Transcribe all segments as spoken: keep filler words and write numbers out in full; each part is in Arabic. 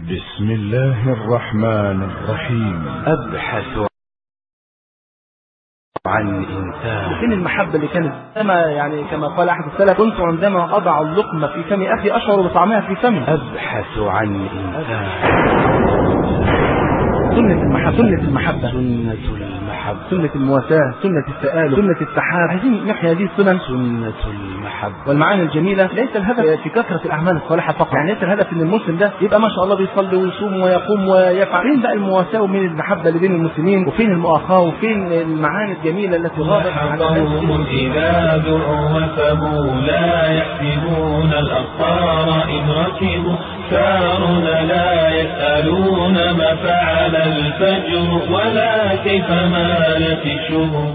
بسم الله الرحمن الرحيم. أبحث عن إنسان. فين المحبة اللي كانت كما يعني كما قال أحد السلف: كنت عندما أضع اللقمة في فم أخي أشعر بطعمها في فمي. أبحث عن إنسان. سنة المحبة، سنة المحبة، سنة المحبة، سنة المواساة، سنة التآلف، سنة التحاب. عايزين نحيا هذه السنن، سنة المحبة والمعاني الجميلة. ليس الهدف في كثرة الأعمال الصالحة فقط، يعني ليس الهدف إن المسلم ده يبقى ما شاء الله بيصلي ويصوم ويقوم ويفعل. فين بقى المواساة ومين المحبة اللي بين المسلمين، وفين المؤاخاة، وفين المعاني الجميلة التي غابت عن قوم إذا دعوا وثبوا لا يحسبون الأخطار إن ركبوا، سارنا لا يسألون ما فعل الفجر ولا كيف مالت الشهور.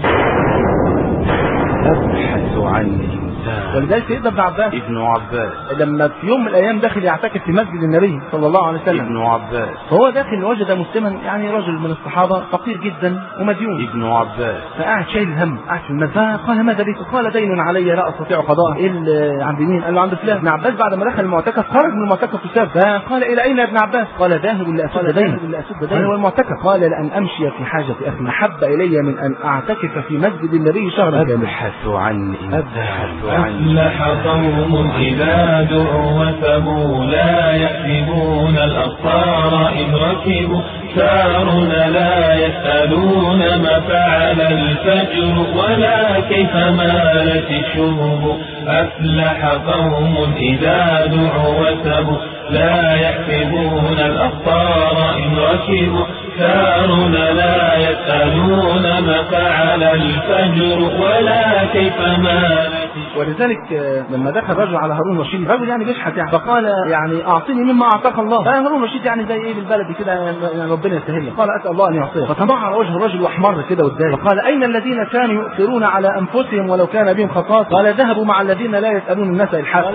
أبحث عن إنسان. ولذلك سيدنا ابن عباس ابن عباس لما في يوم من الأيام داخل يعتكف في مسجد النبي صلى الله عليه وسلم، ابن عباس فهو داخل وجد مسلما، يعني رجل من الصحابة فقير جدا ومديون، ابن عباس فقاعد شايل الهم، قاعد في المسجد. فقال: ماذا بك؟ قال: دين علي لا أستطيع قضاءه. إيه اللي عند مين؟ قال له: عند فلان. ابن عباس بعد ما دخل المعتكف خرج من المعتكف وساب. فقال: إلى أين يا ابن عباس؟ قال: ذاهب لأسد دين. قال: هو المعتكف. قال: لأن أمشي في حاجة أخي أحب إلي من أن أعتكف في مسجد النبي شهرا كاملا. أبحث عن إنسان. أفلح قوم إذا دعوا وثبوا لا يحسبون الأبصار إن ركبوا، سارنا لا يسألون ما فعل الفجر ولا كيف مالت الشهب. أفلح قوم إذا دعوا وثبوا لا يحسبون الأبصار إن ركبوا، سارنا لا يسألون ما فعل الفجر ولا كيف مالت. ولذلك لما دخل رجل على هارون الرشيد، رجل يعني بيشحت يعني، فقال: يعني أعطني مما أعطاك الله. فهارون الرشيد يعني زي إيه بالبلد كده، يعني ربنا يسهل له. قال: أسأل الله أن يعطيه. فتضاعر وجه الرجل واحمر كده واتضايق، فقال: أين الذين كانوا يؤثرون على أنفسهم ولو كان بهم خصاصة؟ قال: ذهبوا مع الذين لا يسألون الناس إلحافا.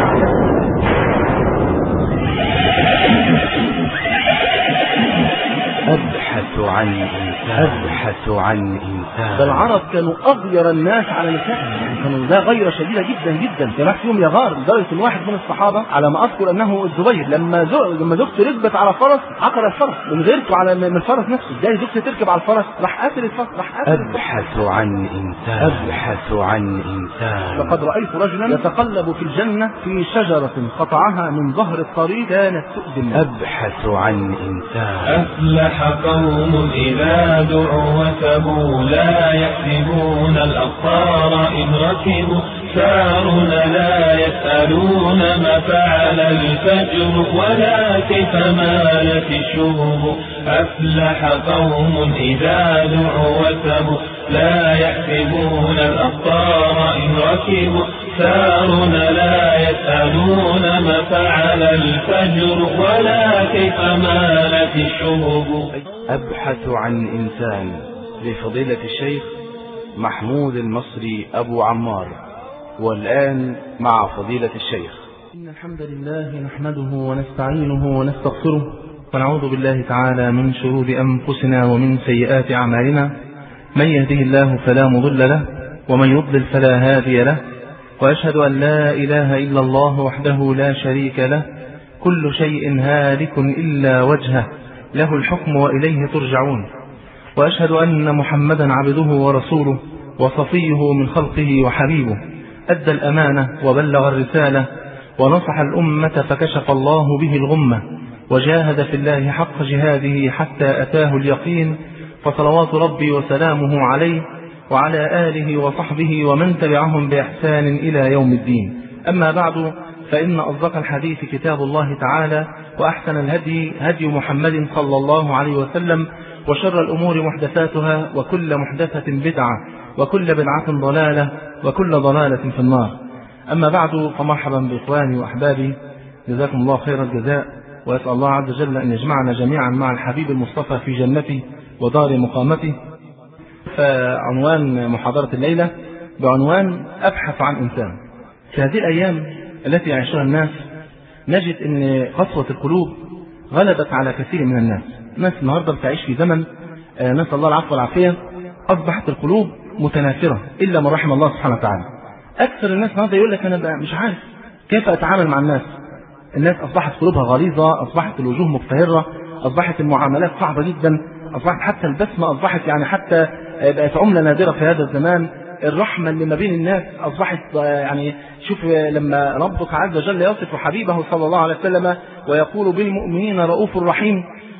أبحث عن إنسان. أبحث عن إنسان. فالعرب كانوا أغير الناس على نسائهم، يعني كانوا ذا غيرة شديدة جدا جدا. كان فيهم يغار لدرجة إن واحد من الصحابة على ما أذكر أنه الزبير لما زو... لما زوجته ركبت على فرس عقر الفرس من غيرته على من الفرس نفسه. ازاي زوجته تركب على الفرس؟ راح قاتل الفرس، راح قاتل. أبحث عن إنسان. أبحث عن إنسان. لقد رأيت رجلا يتقلب في الجنة في شجرة قطعها من ظهر الطريق كانت تؤذي الناس. أبحث عن إنسان. أفلح قوم إذا دعوا وثبوا لا يحسبون الأبصار إن ركبوا، سارنا لا يسألون ما فعل الفجر ولا كيف مالت الشهب. أفلح قوم إذا دعوا وثبوا لا يحسبون الأبصار إن ركبوا، سارنا لا يسألون ما فعل الفجر ولا كيف مالت الشهب. أبحث عن إنسان لفضيلة الشيخ محمود المصري أبو عمار. والآن مع فضيلة الشيخ. إن الحمد لله نحمده ونستعينه ونستغفره، ونعوذ بالله تعالى من شرور أنفسنا ومن سيئات أعمالنا. من يهده الله فلا مضل له، ومن يضلل فلا هادي له. وأشهد أن لا إله إلا الله وحده لا شريك له، كل شيء هالك إلا وجهه، له الحكم وإليه ترجعون. وأشهد أن محمدا عبده ورسوله وصفيه من خلقه وحبيبه، أدى الأمانة وبلغ الرسالة ونصح الأمة فكشف الله به الغمة، وجاهد في الله حق جهاده حتى أتاه اليقين. فصلوات ربي وسلامه عليه وعلى آله وصحبه ومن تبعهم بإحسان إلى يوم الدين. أما بعد، فإن أصدق الحديث كتاب الله تعالى، وأحسن الهدي هدي محمد صلى الله عليه وسلم، وشر الأمور محدثاتها، وكل محدثة بدعة، وكل بدعة ضلالة، وكل ضلالة في النار. أما بعد، فمرحبا بإخواني وأحبابي، جزاكم الله خير الجزاء، وأسأل الله عز وجل أن يجمعنا جميعا مع الحبيب المصطفى في جنته ودار مقامته. فعنوان محاضرة الليلة بعنوان أبحث عن إنسان. في هذه الأيام التي يعيشها الناس نجد أن قسوة القلوب غلبت على كثير من الناس. الناس النهاردة بتعيش في زمن نسأل الله العفو والعافية، أصبحت القلوب متنافرة إلا من رحم الله سبحانه وتعالى. أكثر الناس النهاردة يقول لك أنا مش عارف كيف أتعامل مع الناس، الناس أصبحت قلوبها غليظة، أصبحت الوجوه مفتهرة، أصبحت المعاملات صعبة جدا، أصبحت حتى البسمة أصبحت يعني حتى بقت عملة نادرة في هذا الزمان. الرحمة اللي ما بين الناس أصبحت يعني شوف لما ربك عز وجل يصف حبيبه صلى الله عليه وسلم ويقول بالمؤمنين رؤوف رحيم،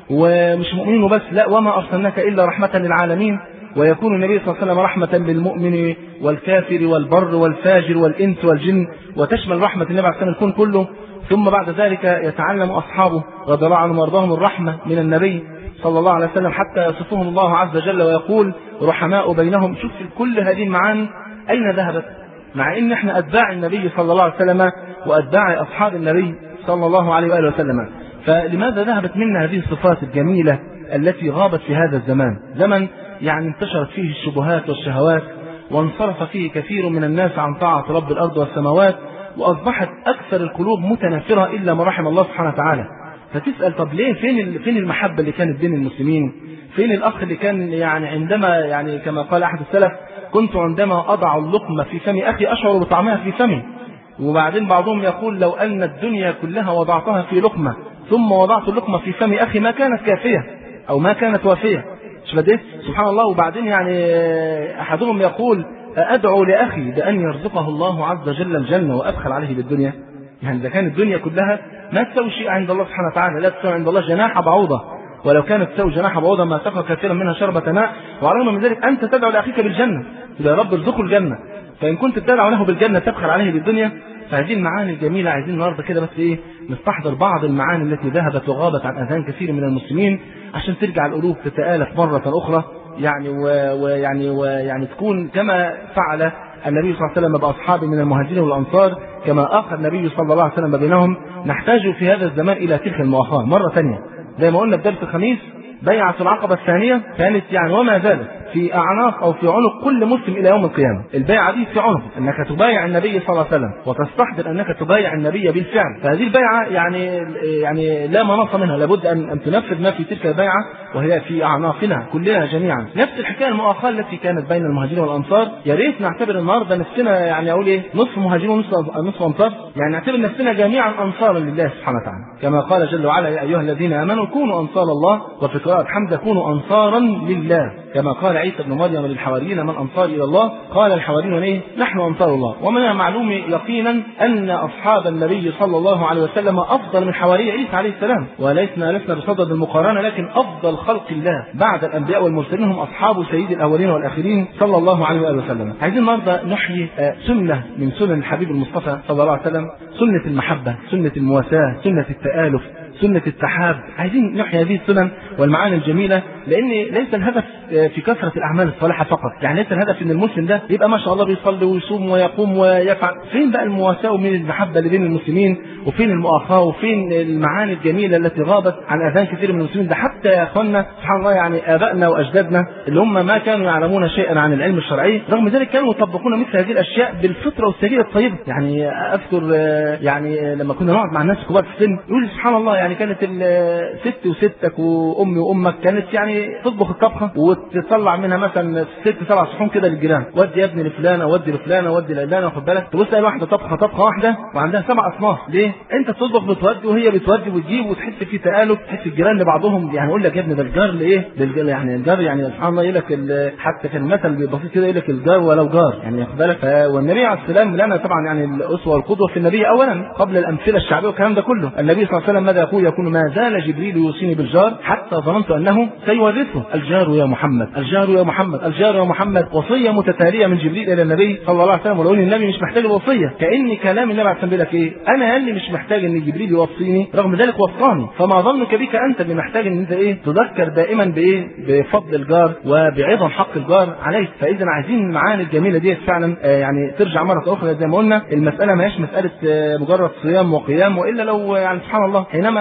ومش مؤمنين وبس، لا وما أرسلناك إلا رحمة للعالمين، ويكون النبي صلى الله عليه وسلم رحمة للمؤمن والكافر والبر والفاجر والإنس والجن، وتشمل رحمة النبي عليه الصلاة والسلام الكون كله. ثم بعد ذلك يتعلم أصحابه رضي الله عنهم وارضاهم الرحمة من النبي صلى الله عليه وسلم حتى يصفهم الله عز وجل ويقول رحماء بينهم. شوف كل هذه المعاني أين ذهبت؟ مع إن احنا أتباع النبي صلى الله عليه وسلم وأتباع أصحاب النبي صلى الله عليه وآله وسلم، فلماذا ذهبت منا هذه الصفات الجميلة التي غابت في هذا الزمان؟ زمن يعني انتشرت فيه الشبهات والشهوات، وانصرف فيه كثير من الناس عن طاعة رب الأرض والسماوات، وأصبحت أكثر القلوب متنافرة إلا ما رحم الله سبحانه وتعالى. فتسأل طب ليه؟ فين فين المحبة اللي كانت بين المسلمين؟ فين الأخ اللي كان يعني عندما يعني كما قال أحد السلف كنت عندما أضع اللقمة في فم أخي أشعر بطعمها في فمي. وبعدين بعضهم يقول لو أن الدنيا كلها وضعتها في لقمة ثم وضعت اللقمة في فم أخي ما كانت كافية أو ما كانت وافية. سبحان الله. وبعدين يعني أحدهم يقول أدعو لأخي بأن يرزقه الله عز وجل الجنة وأبخل عليه بالدنيا. يعني إذا كانت الدنيا كلها ما تسوي شيء عند الله سبحانه وتعالى، لا تسوي عند الله جناح بعوضة، ولو كانت تسوي جناح بعوضة ما سقى كثيرا منها شربة ماء. وعلى الرغم من ذلك أنت تدعو لأخيك بالجنة، يا رب ارزقه الجنة، فإن كنت تدعو له بالجنة تبخل عليه بالدنيا. فهذه المعاني الجميلة عايزين النهارده كده بس إيه نستحضر بعض المعاني التي ذهبت وغابت عن أذهان كثير من المسلمين عشان ترجع القلوب تتآلف مرة أخرى، يعني ويعني ويعني تكون كما فعل النبي صلى الله عليه وسلم بأصحابه من المهاجرين والأنصار، كما آخى النبي صلى الله عليه وسلم بينهم. نحتاج في هذا الزمان إلى تلك المؤاخاة مرة ثانية، زي ما قلنا في درس الخميس بيعة العقبة الثانية كانت يعني وما زالت في أعناق أو في عنق كل مسلم إلى يوم القيامة. البيعة دي في عنق أنك تبايع النبي صلى الله عليه وسلم وتستحضر أنك تبايع النبي بالفعل. فهذه البيعة يعني يعني لا مناص منها، لابد أن أن تنفذ ما في تلك البيعة وهي في أعناقنا كلنا جميعا. نفس الحكاية المؤاخاة التي كانت بين المهاجرين والأنصار. يا ريت نعتبر النهارده نفسنا يعني أقول إيه نصف مهاجرين ونصف نصف أنصار، يعني نعتبر نفسنا جميعا أنصارا لله سبحانه وتعالى، كما قال جل وعلا يا أيها الذين آمنوا كونوا أنصار الله، وفي قراءة حمزة كونوا أنصارا لله، كما قال عيسى بن مريم للحواريين من أنصار إلى الله؟ قال الحواريون إيه؟ نحن أنصار الله. ومن المعلوم يقينا أن أصحاب النبي صلى الله عليه وسلم أفضل من حواري عيسى عليه السلام، ولسنا لسنا بصدد المقارنة، لكن أفضل خلق الله بعد الأنبياء والمرسلين هم أصحاب سيد الأولين والآخرين صلى الله عليه وآله وسلم. عايزين النهارده نحيي سنة من سنن الحبيب المصطفى صلى الله عليه وسلم، سنة المحبة، سنة المواساة، سنة التآلف، سنة التحاب. عايزين نحيي هذه السنن والمعاني الجميلة، لأن ليس الهدف في كثرة الأعمال الصالحة فقط، يعني ليس الهدف إن المسلم ده يبقى ما شاء الله بيصلي ويصوم ويقوم ويفعل. فين بقى المواساة ومين المحبة اللي بين المسلمين، وفين المؤاخاة، وفين المعاني الجميلة التي غابت عن أذهان كثير من المسلمين؟ ده حتى يا أخوانا سبحان الله يعني آبائنا وأجدادنا اللي هم ما كانوا يعلمون شيئا عن العلم الشرعي، رغم ذلك كانوا يطبقون مثل هذه الأشياء بالفطرة والسجية الطيبة. يعني أذكر يعني لما كنا نقعد مع الناس الكبار في السن يقول سبحان الله يعني كانت ست وستك وأمي وأمك كانت يعني تطبخ الطبخة وتطلع منها مثلا ست سبع صحون كده للجيران، ودي يا ابني لفلانة ودي لفلانة ودي لعلانة، واخد بالك؟ تبص تلاقي واحدة طبخة طبخة واحدة وعندها سبع أصناف. ليه؟ أنت بتطبخ بتودي وهي بتودي وتجيب، وتحس في تآلف، تحس الجيران لبعضهم. يعني يقول لك يا ابني ده الجار لإيه؟ يعني الجار يعني سبحان الله يقول لك حتى كان مثل بسيط كده يقول لك الجار ولو جار، يعني واخد بالك؟ والنبي عليه السلام لنا طبعا يعني الأسوة والقدوة في النبي أولا قبل الأمثلة الشعبية والكلام ده كله. النبي صلى الله عليه وسلم ماذا يقول؟ يقول ما زال جبريل يوصيني بالجار حتى ظننت أنه سيورثه. الجار يا محمد، الجار يا محمد، الجار يا محمد، وصية متتالية من جبريل إلى النبي صلى الله عليه وسلم. ولو ان النبي مش محتاج الوصية، كأن كلام النبي عليه السلام لك إيه؟ أنا اللي مش محتاج إن جبريل يوصيني، رغم ذلك وصاني. فما ظنك بك أنت اللي محتاج إن أنت إيه؟ تذكر دائما بإيه؟ بفضل الجار وبعظم حق الجار عليك. فإذا عايزين المعاني الجميلة دي فعلا آه يعني ترجع مرة أخرى. زي ما قلنا المسألة ما هيش مسألة آه مجرد صيام وقيام، وإلا لو يعني سبحان الله حينما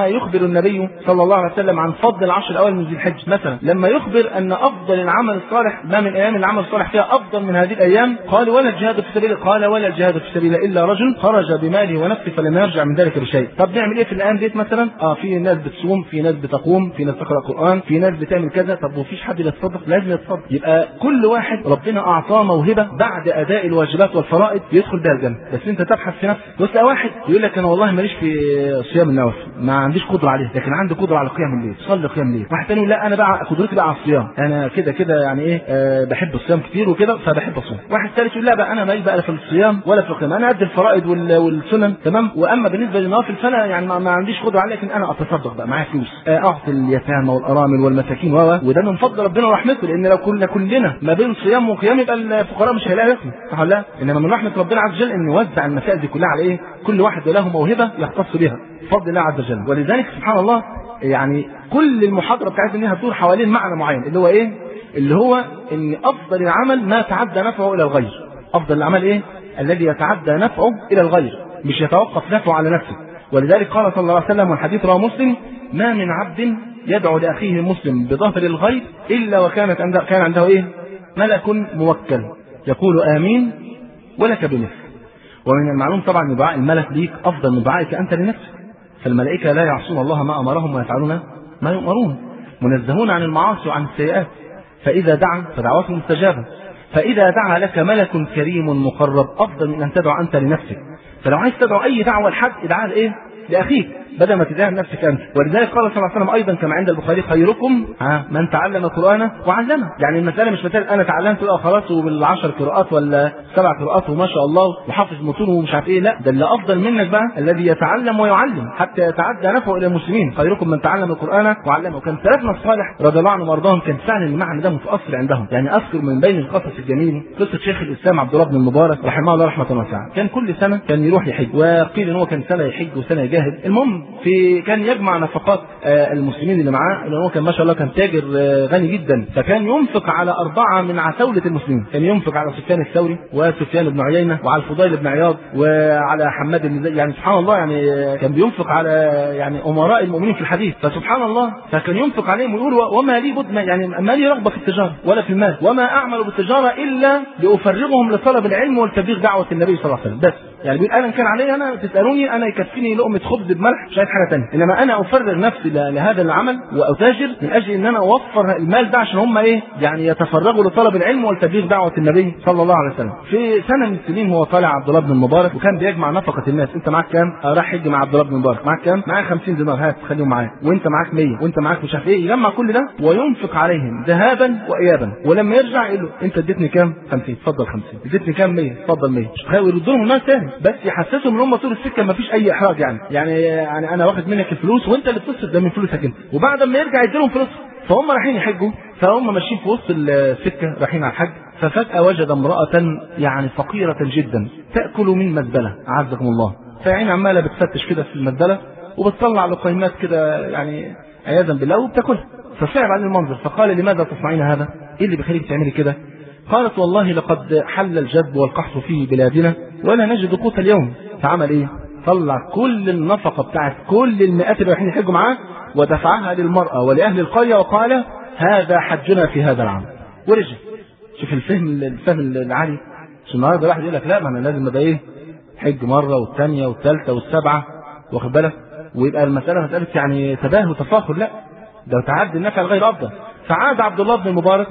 لما يخبر النبي صلى الله عليه وسلم عن فضل العشر الأوائل من ذي الحجة مثلا، لما يخبر أن أفضل العمل الصالح ما من أيام العمل الصالح فيها أفضل من هذه الأيام، قال ولا الجهاد في سبيل قال ولا الجهاد في سبيل إلا رجل خرج بماله ونفسه فلم يرجع من ذلك بشيء. طب نعمل إيه في الأيام ديت مثلا؟ آه في ناس بتصوم، في ناس بتقوم، في ناس تقرأ قرآن، في ناس بتعمل كذا. طب وفيش حد يتصدق؟ لازم يتصدق. يبقى كل واحد ربنا أعطاه موهبة بعد أداء الواجبات والفرائض يدخل بها الجنة، بس أنت تبحث في نفسك. بس واحد يقول لك أنا والله ماليش في صيام النوافل، ما عنديش قدرة عليه، لكن عندي قدرة على قيام الليل، صلي قيام الليل. واحد تاني يقول لا أنا بقى قدرتي بقى على الصيام، أنا كده كده يعني إيه أه بحب الصيام كتير وكده فبحب أصوم. واحد ثالث يقول لا بقى أنا مالي بقى في الصيام ولا في القيام، أنا قد الفرائض والسنن تمام، وأما بالنسبة للنوافل فأنا يعني ما عنديش قدرة عليه، لكن أنا أتصدق بقى معايا فلوس أعطي اليتامى والأرامل والمساكين و وده من فضل ربنا ورحمته، لأن لو كنا كلنا ما بين صيام وقيام يبقى الفقراء مش هيلاقوا ياكلوا صح ولا لا؟ إنما من رحمة ربنا عز وجل إن يوزع المسائل دي كلها على إيه؟ كل واحد له موهبة يختص بها بفضل الله عز وجل. ولذلك سبحان الله يعني كل المحاضرة بتاعتنا دي هتدور حوالين معنى معين اللي هو إيه؟ اللي هو إن أفضل العمل ما تعدى نفعه إلى الغير. أفضل العمل إيه؟ الذي يتعدى نفعه إلى الغير، مش يتوقف نفعه على نفسه. ولذلك قال صلى الله عليه وسلم والحديث رواه مسلم: ما من عبد يدعو لأخيه المسلم بظهر الغيب إلا وكانت عنده كان عنده إيه؟ ملك موكل يقول آمين ولك بمثل. ومن المعلوم طبعا ان دعاء الملك ليك افضل من دعائك انت لنفسك، فالملائكه لا يعصون الله ما امرهم ويفعلون ما يؤمرون، منزهون عن المعاصي وعن السيئات، فاذا دعا فدعوته مستجابه، فاذا دعا لك ملك كريم مقرب افضل من ان تدعو انت لنفسك. فلو عايز تدعو اي دعوه لحد ادعاها لايه؟ لاخيك بدل ما تدعي لنفسك انت. ولذلك قال صلى الله عليه وسلم ايضا كما عند البخاري: خيركم من تعلم القران وعلمه. يعني المساله مش مساله انا تعلمت بقى خلاص وبالعشر قراءات ولا سبع قراءات وما شاء الله وحافظ متون ومش عارف ايه، لا ده اللي افضل منك بقى الذي يتعلم ويعلم حتى يتعدى نفعه الى المسلمين. خيركم من تعلم القران وعلمه. وكان سلفنا الصالح رضي الله عنهم وارضاهم كان فعلا المعنى ده متاثر عندهم. يعني اذكر من بين القصص الجميل قصه شيخ الاسلام عبد الله بن المبارك رحمه الله رحمه واسعه. كان كل سنه كان يروح يحج، وقيل ان هو كان سنه يحج وسنه يجاهد. المهم في كان يجمع نفقات المسلمين اللي معاه، لأنه كان ما شاء الله كان تاجر غني جدا، فكان ينفق على أربعة من عتاولة المسلمين. كان ينفق على سفيان الثوري وسفيان بن عيينة وعلى الفضيل بن عياض وعلى حماد بن زيد. يعني سبحان الله يعني كان بينفق على يعني أمراء المؤمنين في الحديث. فسبحان الله فكان ينفق عليهم ويقول: وما لي بد يعني ما لي رغبة في التجارة ولا في المال، وما أعمل بالتجارة إلا لأفرغهم لطلب العلم والتبليغ دعوة النبي صلى الله عليه وسلم. بس يعني بيقول أنا كان علي أنا تسألوني أنا يكفيني لقمة خبز بملح مش عايز حاجة ثانية، إنما أنا أفرغ نفسي لهذا العمل وأتاجر من أجل إن أنا أوفر المال ده عشان هم إيه يعني يتفرغوا لطلب العلم والتبليغ دعوة النبي صلى الله عليه وسلم. في سنة من السنين هو طالع عبد الله بن المبارك وكان بيجمع نفقة الناس. أنت معاك كام؟ راح حج مع عبد الله بن المبارك، معاك كام؟ معاك خمسين دينار، هات خليهم معاك، وأنت معاك مية، وأنت معاك مش عارف إيه. يجمع كل ده وينفق عليهم ذهابا وإيابا، ولما يرجع يقول له: أنت اديتني كام؟ خمسين، اتفضل خمسين. اديتني كام؟ مية، اتفضل مية. ويردوا لهم المال تاني، بس يحسسهم ان هم طول السكه ما فيش اي احراج. يعني يعني يعني انا واخد منك الفلوس وانت اللي بتصرف ده من فلوسك انت، وبعد ما يرجع يديلهم فلوس. فهم رايحين يحجوا، فهم ماشيين في وسط السكه رايحين على الحج، ففجاه وجد امراه يعني فقيره جدا تاكل من مزبله اعزكم الله. فعين عماله بتفتش كده في المزبله وبتطلع لقيمات كده يعني عياذا بالله وبتاكلها. فصعب عليه المنظر، فقال: لماذا تصنعين هذا؟ ايه اللي بيخليك تعملي كده؟ قالت: والله لقد حل الجدب والقحط في بلادنا ولا نجد قوت اليوم. فعمل ايه؟ طلع كل النفقه بتاعت كل المئات اللي رايحين يحجوا معاه ودفعها للمراه ولاهل القريه وقال: هذا حجنا في هذا العام. ورجع. شوف الفهم الفهم العالي. عشان النهارده واحد يقول لك: لا ما انا لازم ابقى ايه؟ حج مره والثانيه والثالثه والسبعه، واخد بالك؟ ويبقى المساله مساله يعني تباهي وتفاخر. لا، ده تعدي النفع الغير افضل. فعاد عبد الله بن المبارك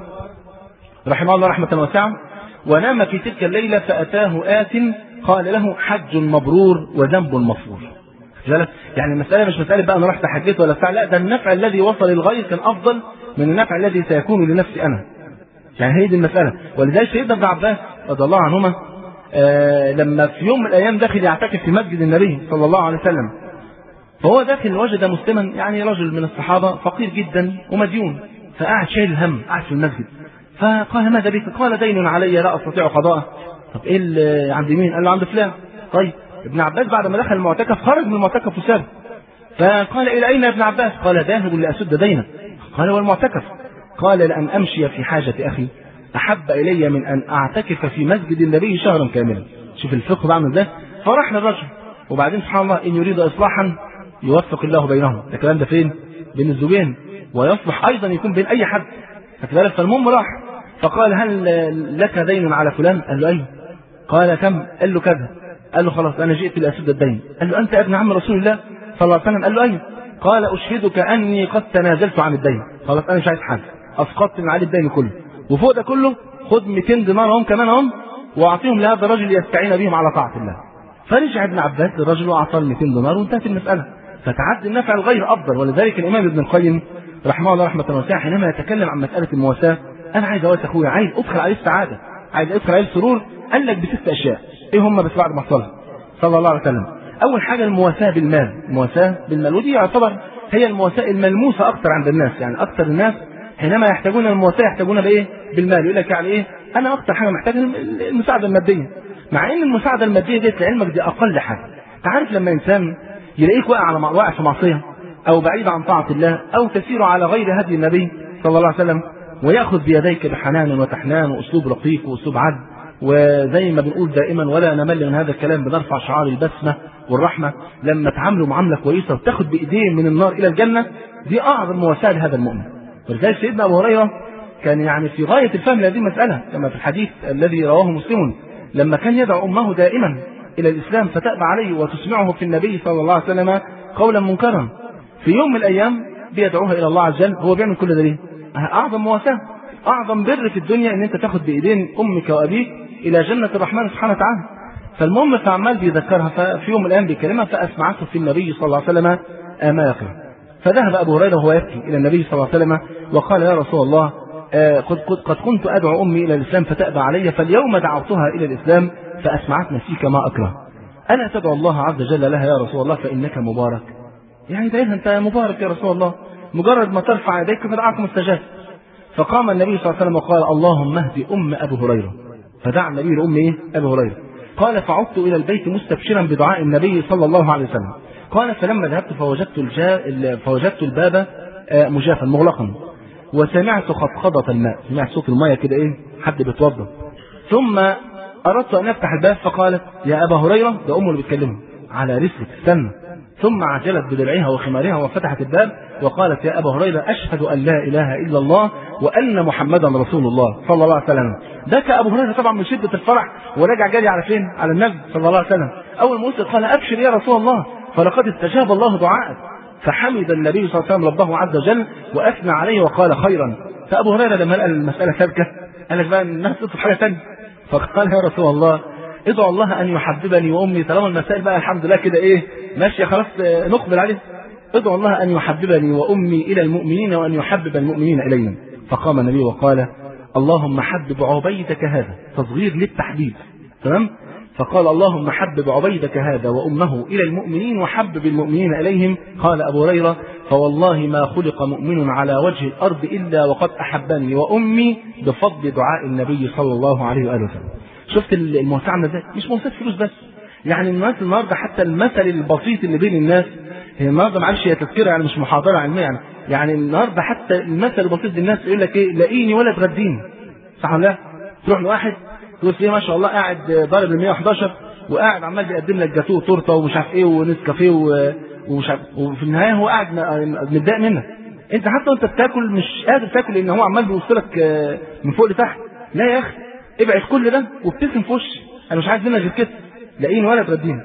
رحمه الله رحمة واسعة ونام في تلك الليلة، فأتاه آت قال له: حج مبرور وذنب مغفور. يعني المسألة مش مسألة بقى أنا رحت حجيت ولا بتاع، لا ده النفع الذي وصل للغير كان أفضل من النفع الذي سيكون لنفسي أنا. يعني هي دي المسألة. ولذلك سيدنا ابن عباس رضي الله عنهما آه لما في يوم من الأيام داخل يعتكف في مسجد النبي صلى الله عليه وسلم، فهو داخل وجد مسلما يعني رجل من الصحابة فقير جدا ومديون، فقعد شايل الهم قاعد في المسجد. فقال: ماذا بك؟ قال: دين علي لا استطيع قضاءه. طب ايه اللي عند مين؟ قال له: عند فلان. طيب ابن عباس بعد ما دخل المعتكف خرج من المعتكف وسابه. فقال: الى اين يا ابن عباس؟ قال: ذاهب لاسد دينك. قال: والمعتكف؟ قال: لان امشي في حاجه اخي احب الي من ان اعتكف في مسجد النبي شهرا كاملا. شوف الفقه بعمل ازاي. فراح للرجل، وبعدين سبحان الله ان يريد اصلاحا يوفق الله بينهم. ده الكلام ده فين؟ بين الزوجين، ويصلح ايضا يكون بين اي حد. فكذلك فالمهم راح فقال هل لك دين على فلان؟ قال له ايوه. قال كم؟ قال له كذا. قال له خلاص انا جئت لاسد الدين. قال له انت ابن عم رسول الله صلى الله عليه وسلم؟ قال له ايوه. قال اشهدك اني قد تنازلت عن الدين، خلاص انا مش عايز حاجه، اسقطت من عليه الدين كله، وفوق ده كله خد مئتين دينار هم كمان هم واعطيهم لهذا الرجل يستعين بهم على طاعه الله. فرجع ابن عباس للرجل واعطاه مئتين دينار وانتهت المساله. فتعدي النفع الغير افضل. ولذلك الامام ابن القيم رحمه الله رحمه واسعه حينما يتكلم عن مساله المواساه، انا عايز اواسي اخويا، عايز ادخل عليه السعاده، عايز ادخل عليه السرور، قال لك بست اشياء. ايه هم بس بعد ما صلى صلى الله عليه وسلم؟ اول حاجه المواساه بالمال، المواساه بالمال، ودي يعتبر هي المواساه الملموسه اكثر عند الناس. يعني اكثر الناس حينما يحتاجون المواساه يحتاجون بايه؟ بالمال. يقول لك يعني ايه؟ انا اكثر حاجه محتاج المساعده الماديه، مع ان المساعده الماديه دي لعلمك دي اقل حاجه. انت عارف لما انسان يلاقيك واقع على واقع في معصيه او بعيد عن طاعه الله او تسير على غير هدي النبي صلى الله عليه وسلم، وياخذ بيديك بحنان وتحنان واسلوب رقيق واسلوب عدل، وزي ما بنقول دائما ولا نمل من هذا الكلام، بنرفع شعار البسمه والرحمه، لما تعامله معامله كويسه وتاخد بايديه من النار الى الجنه، دي اعظم مواساه لهذا المؤمن. ولذلك سيدنا ابو هريره كان يعني في غايه الفهم لهذه المساله، كما في الحديث الذي رواه مسلم، لما كان يدعو امه دائما الى الاسلام فتأبى عليه وتسمعه في النبي صلى الله عليه وسلم قولا منكرا. في يوم من الايام بيدعوها الى الله عز وجل، هو بيعمل كل ده ليه؟ اعظم مواساه، اعظم بر في الدنيا ان انت تاخد بايدين امك وابيك الى جنه الرحمن سبحانه وتعالى. فالمهم فعمال بيذكرها، ففي يوم من الايام بيكلمها فاسمعته في النبي صلى الله عليه وسلم ما يقرا. فذهب ابو هريره وهو يبكي الى النبي صلى الله عليه وسلم وقال يا رسول الله آه قد, قد, قد كنت ادعو امي الى الاسلام فتأبى علي، فاليوم دعوتها الى الاسلام فاسمعتنا فيك ما اكره، الا تدعو الله عز وجل لها يا رسول الله فانك مبارك؟ يعني دايما انت مبارك يا رسول الله، مجرد ما ترفع يديك فدعاك مستجاب. فقام النبي صلى الله عليه وسلم وقال اللهم اهد ام ابو هريره، فدعا النبي لام ايه؟ ابي هريره. قال فعدت الى البيت مستبشرا بدعاء النبي صلى الله عليه وسلم. قال فلما ذهبت فوجدت الجا... فوجدت الباب مجافا مغلقا، وسمعت خطخضة الماء، سمعت صوت الماء كده ايه؟ حد بيتوضا. ثم اردت ان افتح الباب فقالت يا ابا هريره، ده امه اللي بتكلمه، على رسلك استنى. ثم عجلت بدرعها وخمارها وفتحت الباب وقالت يا ابا هريره اشهد ان لا اله الا الله وان محمدا رسول الله صلى الله عليه وسلم. بكى ابو هريره طبعا من شده الفرح ورجع جري على فين؟ على النبي صلى الله عليه وسلم. اول ما وصل قال ابشر يا رسول الله فلقد استجاب الله دعاءك. فحمد النبي صلى الله عليه وسلم ربه عز وجل واثنى عليه وقال خيرا. فابو هريره لما لقى المساله سالكه قال لك بقى الناس تطلب حاجه ثانيه، فقال يا رسول الله ادعو الله ان يحببني وامي، طالما المسائل بقى الحمد لله كده ايه ماشيه خلاص نقبل عليه، ادعو الله ان يحببني وامي الى المؤمنين وان يحبب المؤمنين الينا. فقام النبي وقال اللهم حبب عبيدك هذا، تصغير للتحبيب، تمام؟ فقال اللهم حبب عبيدك هذا وامه الى المؤمنين وحبب المؤمنين اليهم. قال ابو هريره فوالله ما خلق مؤمن على وجه الارض الا وقد احبني وامي بفضل دعاء النبي صلى الله عليه واله وسلم. شفت المواساة عامله ازاي؟ مش مواساة فلوس بس، يعني الناس النهارده حتى المثل البسيط اللي بين الناس، هي النهارده معلش هي تذكره يعني مش محاضره علميه، يعني يعني النهارده حتى المثل البسيط للناس يقول لك ايه؟ لاقيني ولا تغديني، صح ولا لا؟ تروح لواحد تقول فيه ما شاء الله قاعد ضارب ال مية وحداشر وقاعد عمال بيقدم لك جاتوه وتورته ومش عارف ايه ونسكافيه ومش عارف، وفي النهايه هو قاعد متضايق منك. انت حتى وانت بتاكل مش قادر تاكل لان هو عمال بيوصلك من فوق لتحت. لا يا اخي ابعد كل ده وابتسم في وشي، انا مش عايز منك غير كده، لاقيني ولا تغديني.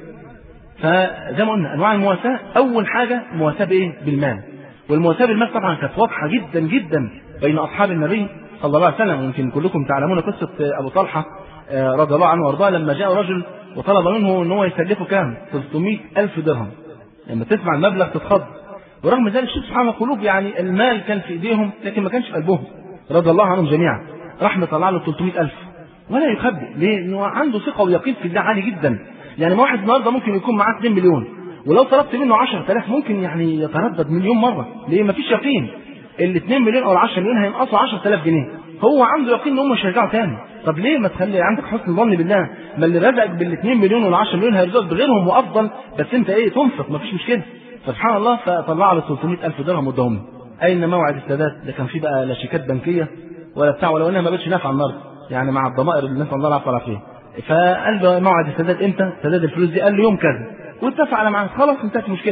فزي ما قلنا انواع المواساه، اول حاجه مواساه بايه؟ بالمال. والمواساه بالمال طبعا كانت واضحه جدا جدا بين اصحاب النبي صلى الله عليه وسلم. يمكن كلكم تعلمون قصه ابو طلحه رضي الله عنه وارضاه لما جاء رجل وطلب منه ان هو يسلفه كام؟ ثلاثمائة ألف درهم. لما تسمع المبلغ تتخض، ورغم ذلك شوف سبحان القلوب، يعني المال كان في ايديهم لكن ما كانش في قلبهم رضي الله عنهم جميعا. راح مطلع له ثلاثمائة ألف ولا يخبئ، ليه؟ انه عنده ثقه ويقين في الله عالي جدا. يعني ما واحد النهارده ممكن يكون معاه اثنين مليون ولو طلبت منه عشرة آلاف ممكن يعني يتردد مليون مره، ليه؟ ما فيش يقين. ال اثنين مليون او ال عشرة مليون هينقصوا عشرة آلاف جنيه، هو عنده يقين ان هم مش هيرجعوا تاني. طب ليه ما تخلي عندك حسن ظن بالله؟ ما اللي رزقك بال اثنين مليون وال عشرة مليون هيرزقك بغيرهم وافضل، بس انت ايه؟ تنفق، ما فيش مشكله. سبحان الله. فطلع له ثلاثمائة ألف درهم واداهم له. اين موعد السداد؟ ده كان في بقى لا شيكات بنكيه ولا بتاع، ولو انها ما بقتش نافعه النهارده، يعني مع الضمائر اللي الناس الله العفو فيها. فقال له موعد السداد امتى؟ سداد الفلوس دي؟ قال له يوم كذا، واتفق على ميعاد، خلاص انتهت المشكله.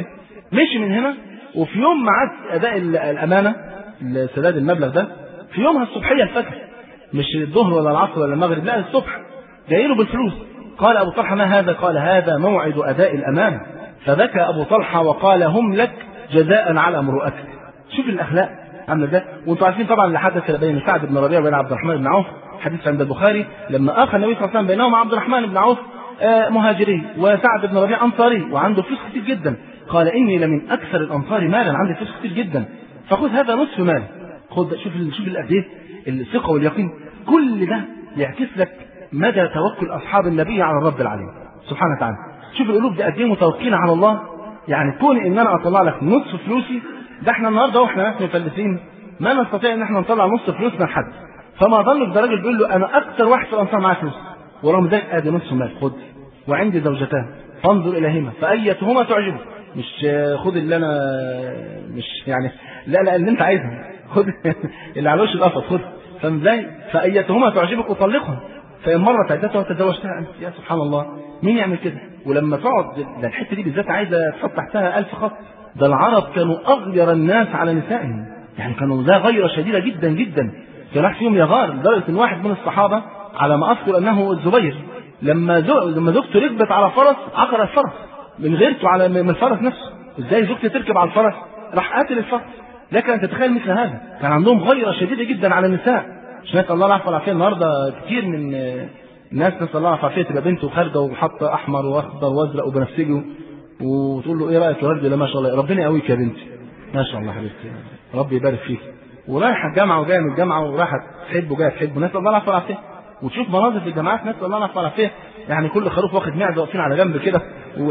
مشي من هنا، وفي يوم معاد اداء الامانه سداد المبلغ ده في يومها الصبحيه الفجر، مش الظهر ولا العصر ولا المغرب، لا الصبح جاي له بالفلوس. قال ابو طلحه ما هذا؟ قال هذا موعد اداء الامانه. فبكى ابو طلحه وقال هم لك جزاء على امرؤتك. شوف الاخلاق عامله ده. وانتم عارفين طبعا اللي حدث بين سعد بن ربيعه وبين عبد الرحمن بن عوف، حديث عند البخاري لما اخى النبي صلى الله عليه وسلم بينهما عبد الرحمن بن عوف مهاجري وسعد بن ربيعه انصاري وعنده فلوس كتير جدا. قال اني لمن اكثر الانصار مالا، عندي فلوس كتير جدا، فخذ هذا نصف مال. خذ. شوف شوف قد ايه الثقه واليقين. كل ده يعكس لك مدى توكل اصحاب النبي على الرب العليم سبحانه وتعالى. شوف القلوب دي قد ايه متوكلين على الله. يعني كون ان انا اطلع لك نصف فلوسي، ده احنا النهارده واحنا ناس مفلسين ما نستطيع ان احنا نطلع نص فلوسنا لحد. فما ظنك ده راجل بيقول له انا اكثر واحد في الانصار معاه فلوس، ورغم ذلك ادي نصف مال خد، وعندي زوجتان فانظر اليهما فايتهما تعجبك. مش خد اللي انا مش يعني لا لا اللي انت عايزها خد اللي على وش القفص خد. فاهم ازاي؟ فايتهما تعجبك وطلقها، فان مرت عدتها وتزوجتها انت. يا سبحان الله، مين يعمل كده؟ ولما تقعد ده الحته دي بالذات عايزه تحط تحتها ألف خط. ده العرب كانوا اغير الناس على نسائهم، يعني كانوا ذا غيره شديده جدا جدا. كان واحد فيهم يغار لدرجه ان واحد من الصحابه على ما اذكر انه الزبير لما زو... لما زوجته ركبت على فرس عقر الفرس من غيرته على من الفرس نفسه. ازاي زوجتي تركب على الفرس؟ راح قاتل الفرس. لكن انت تتخيل مثل هذا، كان عندهم غيره شديده جدا على النساء. مش نسال الله العفو والعافيه. النهارده كتير من الناس نسال الله العفو والعافيه تبقى بنته خارجه وحاطه احمر واخضر وازرق وبنفسجي وتقول له ايه رايك يا ورد؟ لا ما شاء الله ربنا يقويك يا بنتي، ما شاء الله حبيبتي ربي يبارك فيك. ورايحه الجامعه وجايه من الجامعه وراحت تحبه جايه تحبه، نسال الله العفو والعافيه. وتشوف مناظر في الجامعات نسال الله العفو والعافيه، يعني كل خروف واخد معده واقفين على جنب كده و...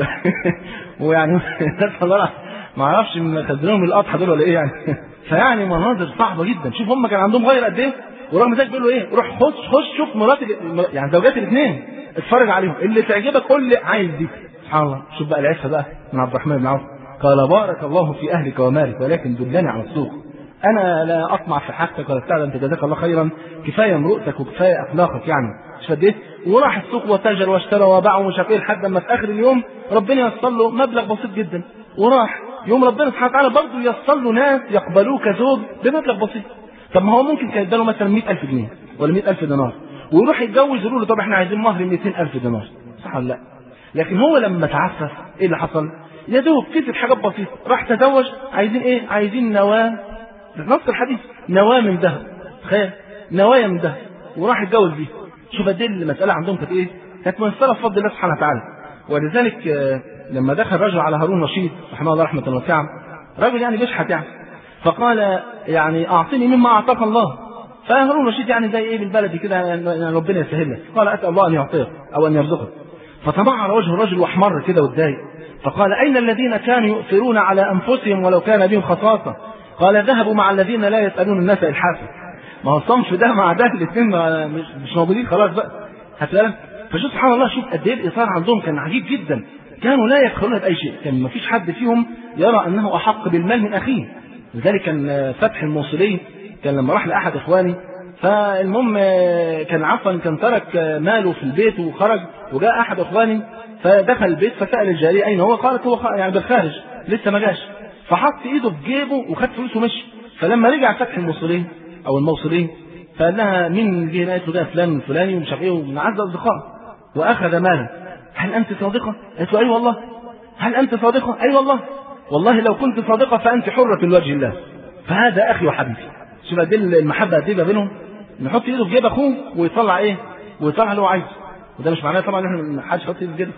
ويعني نسال الله العفو، ما اعرفش من خزنهم القطحه دول ولا ايه يعني. فيعني مناظر صعبه جدا. شوف هم كان عندهم غير قد ايه، ورغم ذلك بيقولوا ايه؟ روح خش خش شوف مرات يعني زوجات الاثنين، اتفرج عليهم اللي تعجبك قول لي عايز دي. سبحان الله. شوف بقى العفه بقى من عبد الرحمن بن عوف. قال بارك الله في اهلك ومالك ولكن دلني على السوق. انا لا اطمع في حاجتك ولا بتاع، انت جزاك الله خيرا، كفايه مرؤتك وكفايه اخلاقك يعني. مش قد ايه؟ وراح السوق وتاجر واشترى وباع ومش عارف ايه لحد ما في اخر اليوم ربنا ييسر له مبلغ بسيط جدا. وراح يوم ربنا سبحانه وتعالى برضه ييسر له ناس يقبلوه كزوج بمبلغ بسيط. طب ما هو ممكن كان يداله مثلا مئة ألف جنيه ولا مئة ألف دينار ويروح يتجوز يقولوا له طب احنا عايزين مهر مئتين ألف دينار، صح ولا لا؟ لكن هو لما تعفف ايه اللي حصل؟ يا دوب كسب حاجات بسيطه، راح تزوج عايزين ايه؟ عايزين نواه، نص الحديث نواه من ذهب، تخيل نوايا من ذهب، وراح يتجوز بيه. شوف قد ايه المساله عندهم كانت ايه؟ كانت ميسره بفضل الله سبحانه وتعالى. ولذلك لما دخل رجل على هارون رشيد رحمه الله رحمه واسعه، رجل يعني بيشحت يعني، فقال يعني اعطني مما اعطاك الله. فهارون رشيد يعني زي ايه بالبلدي كده يعني ربنا يسهل لك، قال اسال الله ان يعطيك او ان يرزقك. فطمع وجه الرجل واحمر كده واتضايق، فقال اين الذين كانوا يؤثرون على انفسهم ولو كان بهم خصاصه؟ قال ذهبوا مع الذين لا يسالون الناس الحافه. ما هو الصنف ده مع ده الاثنين مش, مش موجودين خلاص بقى، هتلاقي. فشوف سبحان الله، شوف قد ايه الايثار عندهم كان عجيب جدا. كانوا لا يبخلون باي شيء، كان ما فيش حد فيهم يرى انه احق بالمال من اخيه. لذلك كان فتح الموصلي كان لما راح لاحد اخواني، فالمهم كان عفوا كان ترك ماله في البيت وخرج، وجاء احد اخواني فدخل البيت فسال الجاريه اين هو؟ قالت هو يعني بالخارج لسه ما جاش. فحط ايده في جيبه وخد فلوسه ومشي. فلما رجع فتح الموصلي او الموصلي فقال لها مين جه؟ قالت له ده فلان الفلاني ومش عارف ايه ومن اعز اصدقائه، واخذ ماله. هل انت صادقه؟ قالت له اي والله. هل انت صادقه؟ اي والله. والله لو كنت صادقه فانت حره في وجه الله. فهذا اخي وحبيبي. شوف قد ايه المحبه قد ايه بينهم، نحط ايده في جيب اخوه ويطلع ايه؟ ويطلع اللي هو عايزه. وده مش معناه طبعا ان احنا ما حدش يحط ايده في جيبه.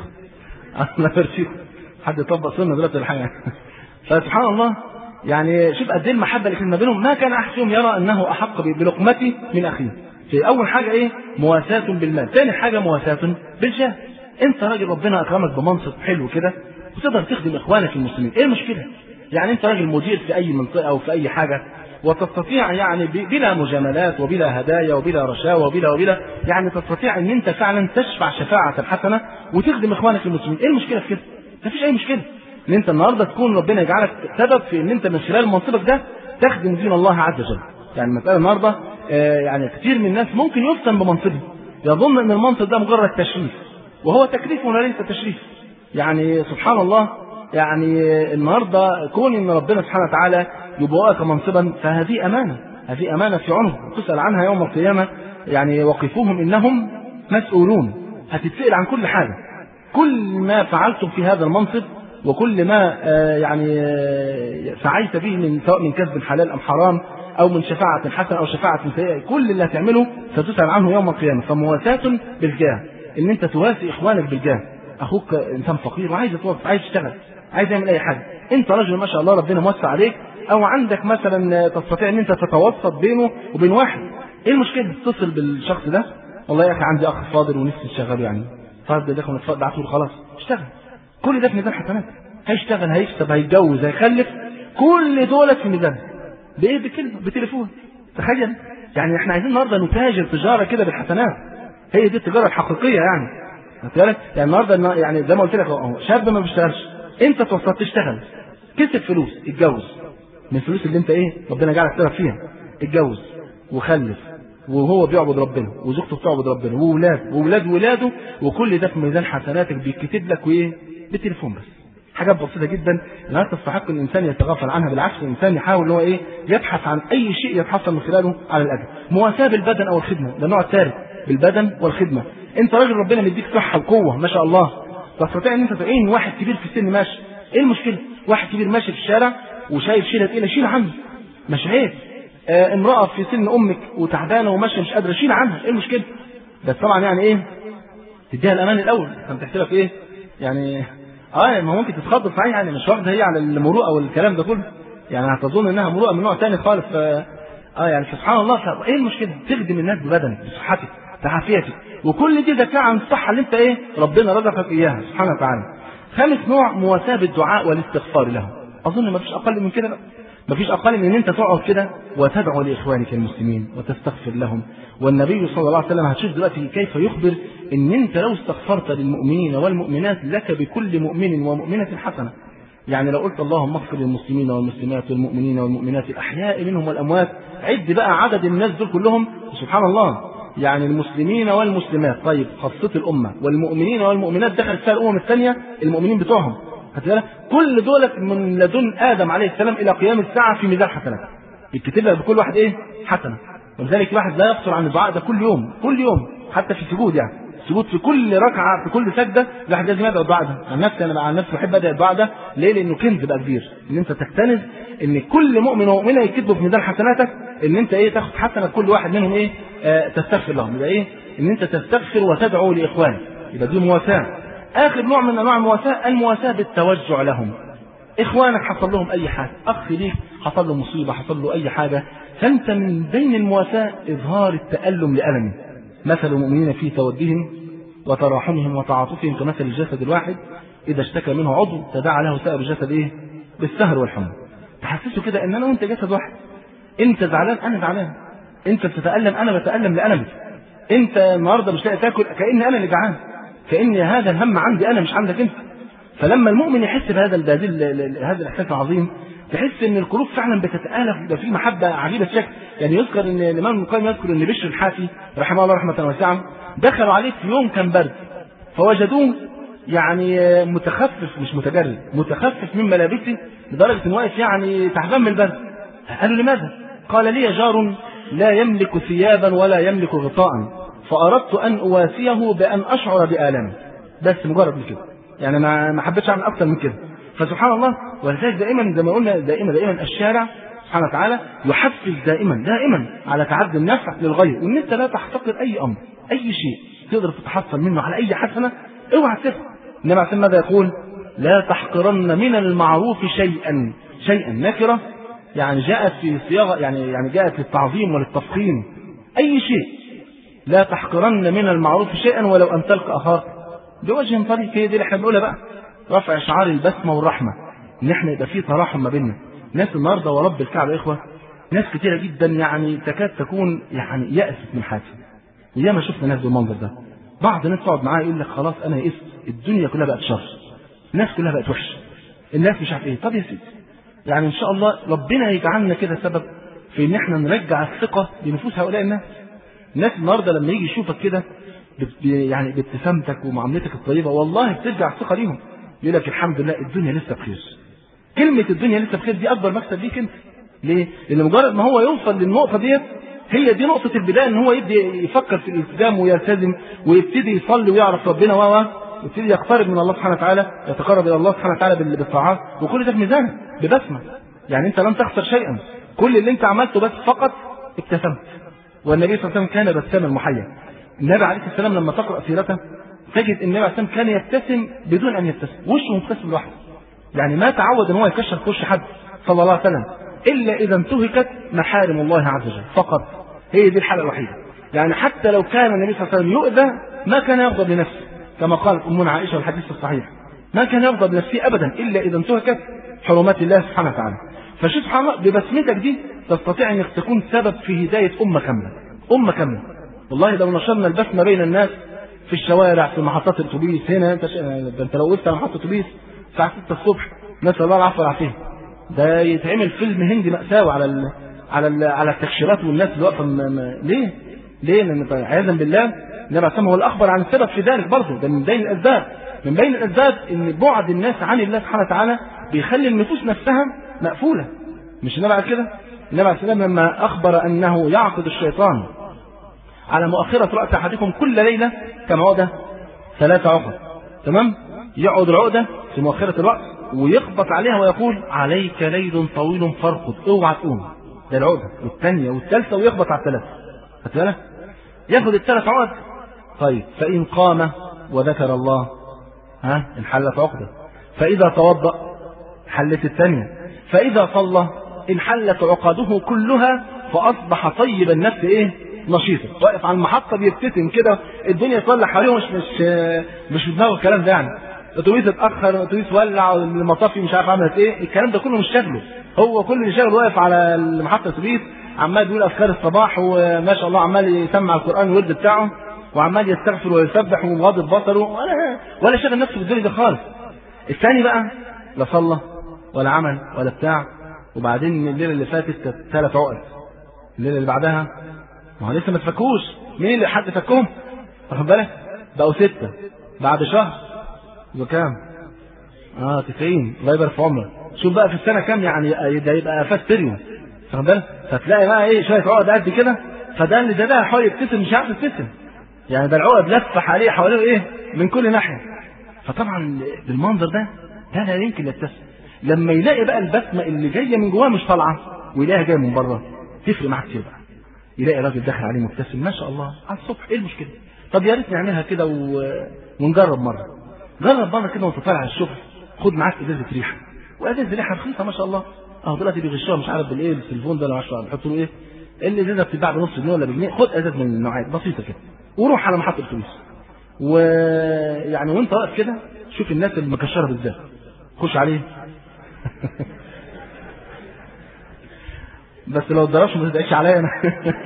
الله يرسيكم. حد يطبق سنه دلوقتي الحقيقه. فسبحان الله، يعني شوف قد ايه المحبه اللي كانت ما بينهم. ما كان احد فيهم يرى انه احق بلقمته من اخيه. في اول حاجه ايه؟ مواساه بالمال. ثاني حاجه مواساه بالجاه. انت راجل ربنا اكرمك بمنصب حلو كده وتقدر تخدم اخوانك المسلمين، ايه المشكله؟ يعني انت راجل مدير في اي منطقه او في اي حاجه وتستطيع يعني بلا مجاملات وبلا هدايا وبلا رشاوى وبلا وبلا يعني تستطيع ان انت فعلا تشفع شفاعه حسنه وتخدم اخوانك المسلمين، ايه المشكله في كده؟ مفيش اي مشكله ان انت النهارده تكون ربنا يجعلك سبب في ان انت من خلال منصبك ده تخدم دين الله عز وجل. يعني المساله النهارده آه يعني كثير من الناس ممكن يفتن بمنصبه، يظن ان المنصب ده مجرد تشريف، وهو تكليف وليس تشريف. يعني سبحان الله، يعني النهارده كون ان ربنا سبحانه وتعالى يبوأك منصبا فهذه امانه، هذه امانه في عنق تسأل عنها يوم القيامه. يعني وقفوهم انهم مسؤولون، هتتسأل عن كل حاجه، كل ما فعلتم في هذا المنصب وكل ما يعني سعيت به من سواء من كسب حلال ام حرام او من شفاعه حسنه او شفاعه سيئه، كل اللي هتعمله ستسأل عنه يوم القيامه. فمواساة بالجاه، ان انت تواسي اخوانك بالجاه. اخوك انسان فقير وعايز يتوظف، عايز يشتغل، عايز يعمل اي حاجه، انت راجل ما شاء الله ربنا موسع عليك، او عندك مثلا تستطيع ان انت تتوسط بينه وبين واحد، ايه المشكله؟ تتصل بالشخص ده، والله يا اخي عندي اخ فاضل ونفسي اشتغل، يعني فاضل ده كنا بعته له خلاص اشتغل. كل ده في ميزان حسنات، هيشتغل، هيكسب، هيتجوز، هيخلف، كل دولت في ميزان. بايه؟ بكلمه، بتليفون. تخيل يعني احنا عايزين النهارده نتاجر تجاره كده بالحسنات، هي دي التجاره الحقيقيه يعني. يعني النهارده يعني زي ما قلت لك اهو، شاب ما بيشتغلش، انت توصلت تشتغل، كسب فلوس، اتجوز من الفلوس اللي انت ايه ربنا جعلك تلعب فيها، اتجوز وخلف، وهو بيعبد ربنا وزوجته بتعبد ربنا واولاد واولاد ولاده، وكل ده في ميزان حسناتك بيتكتب لك وايه بالتليفون بس. حاجات بسيطه جدا لا تستحق الانسان يتغافل عنها، بالعكس الانسان يحاول ان هو ايه يبحث عن اي شيء يتحصل من خلاله على الاجر. مواساه بالبدن او الخدمه، ده النوع الثالث، بالبدن والخدمه. انت راجل ربنا مديك صحه وقوه ما شاء الله، تستطيع ان انت تعين واحد كبير في السن ماشي، ايه المشكله؟ واحد كبير ماشي في الشارع وشايل شيله تقيله، شيل عنه، مش عيب. آه امراه في سن امك وتعبانه وماشيه مش قادره، شيل عنها، ايه المشكله؟ بس طبعا يعني ايه تديها الامان الاول، انت بتحسبها في ايه يعني؟ اه ما ممكن تتخض صحيح، يعني مش واخده هي على المروءه والكلام ده كله، يعني هتظن انها مروءه من نوع ثاني خالص. اه يعني سبحان الله، ايه المشكله؟ تخدم الناس ببدنك بصحتك بعافيتك، وكل دي دفاع عن الصحه اللي انت ايه ربنا رزقك اياها سبحانه وتعالى. خامس نوع مواساه بالدعاء والاستغفار له. اظن ما فيش اقل من كده، ما فيش اقل من ان انت تقعد كده وتدعو لاخوانك المسلمين وتستغفر لهم. والنبي صلى الله عليه وسلم هتشوف دلوقتي كيف يخبر ان انت لو استغفرت للمؤمنين والمؤمنات لك بكل مؤمن ومؤمنه حسنه. يعني لو قلت اللهم اغفر للمسلمين والمسلمات والمؤمنين والمؤمنات الاحياء منهم والاموات، عد بقى عدد الناس دول كلهم، سبحان الله، يعني المسلمين والمسلمات، طيب خاصة الأمة، والمؤمنين والمؤمنات دخل فيها الأمم الثانية المؤمنين بتوعهم، كل دولة من لدن آدم عليه السلام إلى قيام الساعة في ميزان حسنات، يتكتب لك بكل واحد إيه حسنة. ولذلك الواحد لا يقصر عن الدعاء ده كل يوم، كل يوم حتى في السجود، يعني السجود في كل ركعة في كل سجدة الواحد لازم يدعو الدعاء ده. عن نفسي أنا عن نفسي بحب أدعي الدعاء ده، ليه؟ لأنه كنز بقى كبير، إن أنت تكتنز إن كل مؤمن ومؤمنة يكتبوا في ميزان حسناتك، إن أنت إيه تاخد حسنة كل واحد منهم إيه آه تستغفر لهم، يبقى إيه إن أنت تستغفر وتدعو لإخوانك، يبقى دي مواساة. آخر نوع من أنواع المواساة المواساة بالتوجع لهم. إخوانك حصل لهم أي حاجة، أخ ليك حصل له مصيبة، حصل له أي حاجة، فأنت من بين المواساة إظهار التألم لألمه. مثل المؤمنين في تودهم وتراحمهم وتعاطفهم كمثل الجسد الواحد إذا اشتكى منه عضو تداعى له سائر الجسد إيه بالسهر والحمى. تحسسه كده إن أنا وأنت جسد واحد، أنت زعلان أنا زعلان، أنت بتتألم أنا بتألم لألمك، أنت النهارده مش لاقي تاكل كأني أنا اللي جعان، كأن هذا الهم عندي أنا مش عندك أنت. فلما المؤمن يحس بهذا هذا الإحساس العظيم، تحس ان القلوب فعلا بتتآلف، ده في محبه عجيبه الشكل. يعني يذكر ان الامام ابن القيم يذكر ان بشر الحافي رحمه الله رحمه واسعه دخلوا عليه في يوم كان برد، فوجدوه يعني متخفف مش متجرد، متخفف من ملابسه لدرجه انه واقف يعني تعبان من البرد. قالوا لماذا؟ قال لي جار لا يملك ثيابا ولا يملك غطاء، فاردت ان اواسيه بان اشعر بآلامه، بس مجرد من كده، يعني ما ما حبيتش اعمل اكتر من كده. فسبحان الله، ولذلك دائما زي ما قلنا دائما دائما الشارع سبحانه وتعالى يحفز دائما دائما على تعدي النفع للغير، وان انت لا تحتقر اي امر، اي شيء تقدر تتحصل منه على اي حسنه اوعى تسيبها. انما عشان ماذا يقول؟ لا تحقرن من المعروف شيئا، شيئا نكره يعني جاءت في صياغه يعني يعني جاءت للتعظيم وللتفخيم، اي شيء. لا تحقرن من المعروف شيئا ولو ان تلقى اخاك بوجه طريق، هي دي اللي احنا بنقولها بقى، رفع شعار البسمه والرحمه، ان احنا يبقى في تراحم ما بيننا. ناس النهارده ورب الكعبه يا اخوه، ناس كتيره جدا يعني تكاد تكون يعني يأست من حياتها. وياما شفنا ناس بالمنظر ده، بعض الناس تقعد معاه يقول لك خلاص انا يئست، الدنيا كلها بقت شر، الناس كلها بقت وحشه، الناس مش عارف ايه. طب يا سيدي يعني ان شاء الله ربنا يجعلنا كده سبب في ان احنا نرجع الثقه لنفوس هؤلاء الناس. الناس النهارده لما يجي يشوفك كده يعني بابتسامتك ومعاملتك الطيبه، والله بترجع الثقه ليهم. يقول لك الحمد لله الدنيا لسه بخير. كلمة الدنيا لسه بخير دي أكبر مكسب ليك أنت. ليه؟ لأن مجرد ما هو يوصل للنقطة ديت هي دي نقطة البداية، إن هو يبدأ يفكر في الالتزام ويلتزم ويبتدي يصلي ويعرف ربنا و يبتدي يقترب من الله سبحانه وتعالى، يتقرب إلى الله سبحانه وتعالى بالطاعات، وكل ده في ميزانه ببسمة. يعني أنت لم تخسر شيئا، كل اللي أنت عملته بس فقط ابتسمت. والنبي صلى الله عليه وسلم كان بساما محيا. النبي عليه الصلاة والسلام لما تقرأ سيرته تجد النبي عليه الصلاة والسلام كان يبتسم بدون أن يبتسم، وشه مبتسم لوحده. يعني ما تعود ان هو يكشر في وش حد صلى الله عليه وسلم الا اذا انتهكت محارم الله عز وجل فقط. هي دي الحاله الوحيده. يعني حتى لو كان النبي صلى الله عليه وسلم يؤذى ما كان يغضب لنفسه، كما قالت امنا عائشه في الحديث الصحيح، ما كان يغضب لنفسه ابدا الا اذا انتهكت حرمات الله سبحانه وتعالى. فشوف سبحان الله ببسمتك دي تستطيع انك تكون سبب في هدايه امه كامله، امه كامله. والله لو نشرنا البسمه بين الناس في الشوارع في محطات الاتوبيس، هنا انت انت لو وقفت على محطه اتوبيس الساعة ستة الصبح نسأل الله العفو والعافية، ده يتعمل فيلم هندي مأساوي على ال على ال على التكشيرات والناس اللي واقفة. ليه؟ ليه؟ لأن عياذا بالله النبي عليه الصلاة هو الأخبر عن السبب في ذلك برضه. ده من بين الأسباب، من بين الأسباب إن بعد الناس عن الله سبحانه وتعالى بيخلي النفوس نفسها مقفولة. مش النبي على كده؟ النبي عليه السلام لما أخبر أنه يعقد الشيطان على مؤخرة رأس أحدكم كل ليلة كما هو ده ثلاثة عقد، تمام؟ يقعد العقدة في مؤخرة الرأس ويخبط عليها ويقول عليك ليل طويل فارقد، اوعى تقوم. ده العقدة والثانية والثالثة ويخبط على الثلاثة. خدت بالك؟ ياخد الثلاث عقد. طيب فإن قام وذكر الله ها انحلت عقدة، فإذا توضأ حلت الثانية، فإذا صلى انحلت عقده كلها فأصبح طيب النفس إيه؟ نشيطة. واقف على المحطة بيبتسم كده، الدنيا تولع حواليه مش مش مش في دماغه الكلام ده. يعني الاتوبيس اتاخر، الاتوبيس ولع، المطافي مش عارف عملت ايه، الكلام ده كله مش شغله. هو كل اللي شغله واقف على محطة الاتوبيس عمال بيقول اذكار الصباح وما شاء الله عمال يسمع القرآن والورد بتاعه وعمال يستغفر ويسبح ومغاضب بصره ولا ولا شغل نفسه بالدنيا ده خالص. الثاني بقى لا صلى ولا عمل ولا بتاع، وبعدين الليله اللي فاتت كانت ثلاث عقد، الليله اللي بعدها ما هو لسه ما تفكوش. مين اللي حد فكهم؟ واخد بالك؟ بقوا ستة بعد شهر وكام؟ اه تسعين. الله يبارك في عمرك. شوف بقى في السنة كام، يعني ده يبقى فات تريون. واخد بالك؟ فتلاقي بقى ايه شوية عقد قد كده، فده اللي ده بقى حاول يبتسم مش عارف يبتسم. يعني ده العقد لفح عليه حواليه ايه؟ من كل ناحية. فطبعا بالمنظر ده ده لا يمكن يبتسم. لما يلاقي بقى البسمة اللي جاية من جواه مش طالعة ويلاقيها جاية من بره تفرق معاه كتير بقى. يلاقي راجل داخل عليه مبتسم ما شاء الله على الصبح، ايه المشكله؟ طب يا ريت نعملها كده و... ونجرب مره. جرب مره كده وانت طالع على الشغل، خد معاك ازازه ريحه، وازازه ريحه رخيصه ما شاء الله. اهو دلوقتي بيغشوها مش عارف بالايه بالتليفون ده ولا عشرة بيحطوا له ايه؟ الازازه بتتباع بنص جنيه ولا بجنيه، خد ازازه من النوعات بسيطه كده وروح على محطه الاتوبيس. ويعني وانت واقف كده شوف الناس اللي مكشره بالذات، خش عليه بس لو اتضربش ما تدعيش عليا انا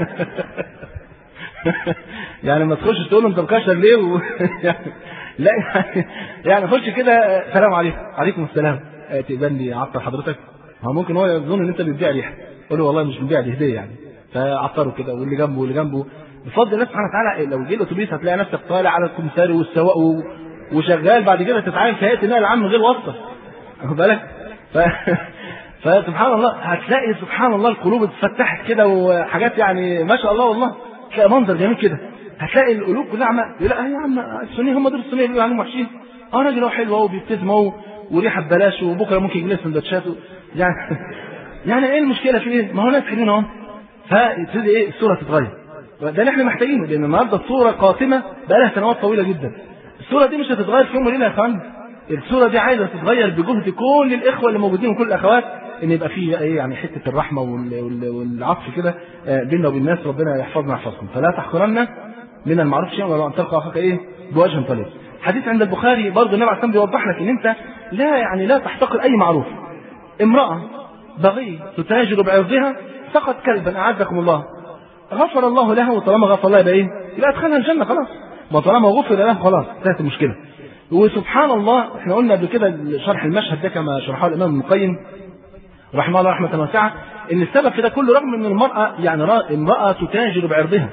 يعني ما تخش تقول له انت مكشر ليه و... لا يعني, يعني خش كده السلام عليكم. عليكم السلام. تقبل لي عطر حضرتك؟ هو ممكن هو يظن ان انت بتبيع ريحه، قول له والله مش بنبيع، دي هديه يعني. فعطره كده واللي جنبه واللي جنبه بفضل الله سبحانه وتعالى. لو جه الاتوبيس هتلاقي نفسك طالع على الكمساري والسواق و... وشغال بعد كده تتعامل في هيئه النقل العام من غير واسطه، واخد بالك؟ ف... فسبحان الله هتلاقي سبحان الله القلوب اتفتحت كده وحاجات يعني ما شاء الله. والله تلاقي منظر جميل كده، هتلاقي القلوب كلها عمال لا يا عم السنيه هم دول السنيه اللي بيقولوا عليهم وحشين. اه راجل هو حلو اهو بيبتسم اهو وريحه ببلاش وبكره ممكن يجيب لنا سندوتشات يعني يعني ايه المشكله في ايه؟ ما هو ناس كلنا اهو. فتبتدي ايه الصوره تتغير. ده اللي احنا محتاجينه، لان النهارده الصوره قاتمه بقى لها سنوات طويله جدا. الصوره دي مش هتتغير في يوم وليله يا اخوان. الصوره دي عايزه تتغير بجهد كل الاخوه اللي موجودين وكل الاخوات، ان يبقى فيه ايه يعني حته الرحمه والعطف كده بيننا وبين الناس. ربنا يحفظنا ويحفظكم. فلا تحقرن من المعروف شيئا ولو ان تلقى اخاك ايه بوجه طليق. حديث عند البخاري برضه النبي عليه الصلاه والسلام بيوضح لك ان انت لا يعني لا تحتقر اي معروف. امراه بغي تتاجر بعرضها سقط كلبا اعزكم الله، غفر الله لها، وطالما غفر الله يبقى ايه؟ يبقى ادخلها الجنه خلاص. وطالما غفر له خلاص انتهت المشكله. وسبحان الله احنا قلنا قبل كده شرح المشهد ده كما شرحه الامام ابن القيم رحمه الله رحمه واسعه، ان السبب في ده كله رغم ان المراه يعني امراه تتاجر بعرضها،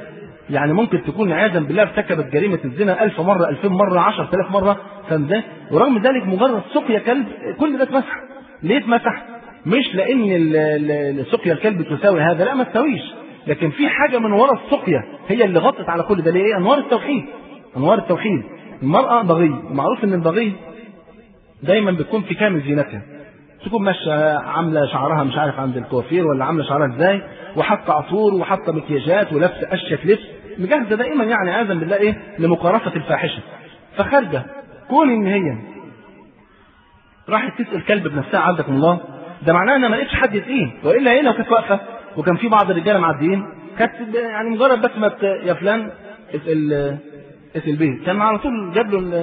يعني ممكن تكون عياذا بالله ارتكبت جريمه الزنا ألف مره ألفين مره عشرة آلاف مره، فاهم ازاي؟ ورغم ذلك مجرد سقيا كلب كل ده اتمسح. ليه اتمسح؟ مش لان سقيا الكلب تساوي هذا، لا ما تساويش، لكن في حاجه من وراء السقيا هي اللي غطت على كل ده. ليه؟ انوار التوحيد. انوار التوحيد. المراه بغي، معروف ان البغي دايما بتكون في كامل زينتها، تكون ماشيه عامله شعرها مش عارف عند الكوافير ولا عامله شعرها ازاي، وحاطه عطور وحاطه مكياجات ولابسه اشيك لبس، مجهزه دائما يعني عياذا بالله ايه لمقارفه الفاحشه. فخارجه كون ان هي راحت تسال كلب بنفسها عندكم الله، ده معناه ان ما لقيتش حد يتقيه، والا ايه لو كانت واقفه وكان في بعض الرجاله معديين كانت يعني مجرد بس ما يا فلان اسال اسال بيه كان على طول جاب له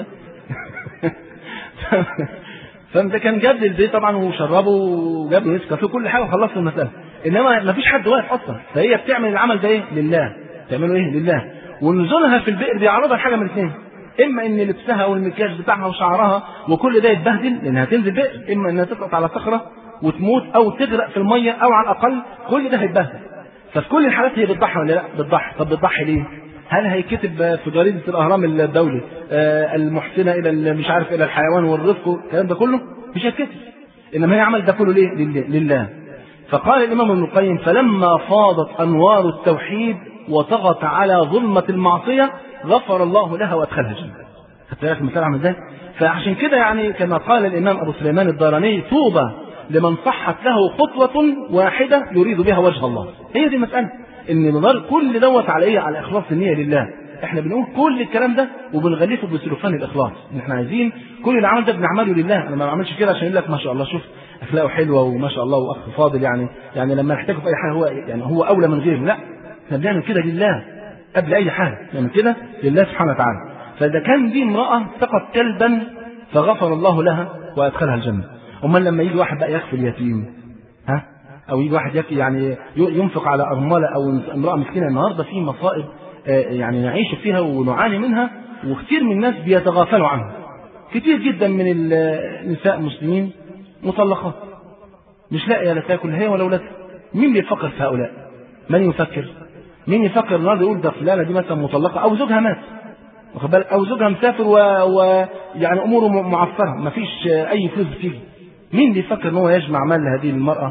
فانت كان جاب لي البيت طبعا وشربه وجاب له نسكافيه وكل حاجه وخلصنا المساله. انما ما فيش حد واقف اصلا، فهي بتعمل العمل ده ايه؟ لله. تعمله ايه؟ لله. ونزولها في البئر بيعرضها لحاجه من اثنين، اما ان لبسها والمكياج بتاعها وشعرها وكل ده يتبهدل لانها تنزل بئر، اما انها تسقط على صخره وتموت او تغرق في الميه او على الاقل كل ده هيتبهدل. ففي كل الحالات هي بتضحي ولا لا؟ بتضحي. طب بتضحي ليه؟ هل هيكتب في جريدة الأهرام الدولي آه المحسنة إلى مش عارف إلى الحيوان والرزق والكلام ده كله؟ مش هيتكتب. إنما هي عمل ده كله ليه؟ لله. فقال الإمام ابن القيم: فلما فاضت أنوار التوحيد وطغت على ظلمة المعصية غفر الله لها وأدخلها الجنة. خدت بالك المثال عامل إزاي؟ فعشان كده يعني كما قال الإمام أبو سليمان الداراني: طوبى لمن صحت له خطوة واحدة يريد بها وجه الله. هي دي المسألة، ان نظر كل دوت على ايه؟ على اخلاص النيه لله. احنا بنقول كل الكلام ده وبنغلفه بسلوفان الاخلاص، ان احنا عايزين كل العمل ده بنعمله لله. انا ما بعملش كده عشان يقول لك ما شاء الله شوف اخلاقه حلوه وما شاء الله واخ فاضل، يعني يعني لما نحتاجه في اي حاجه هو يعني هو اولى من غيره. لا، احنا بنعمل كده لله قبل اي حاجه، بنعمل كده لله سبحانه وتعالى. فاذا كان دي امراه سقط كلبا فغفر الله لها وادخلها الجنه، امال لما يجي واحد بقى يكفل يتيم، ها، او يجي واحد يكفي يعني ينفق على ارمله او امراه مسكينه. النهارده في مصائب يعني نعيش فيها ونعاني منها، وكثير من الناس بيتغافلوا عنها. كثير جدا من النساء المسلمين مطلقات مش لاقيه لا تاكل هي ولا اولادها. مين بيفكر في هؤلاء؟ من يفكر؟ مين يفكر النهارده يقول ده فلانه دي مثلا مطلقه او زوجها مات، واخد بالك، او زوجها مسافر ويعني و... اموره معفره ما فيش اي فلوس بتيجي. مين بيفكر ان هو يجمع مال لهذه المراه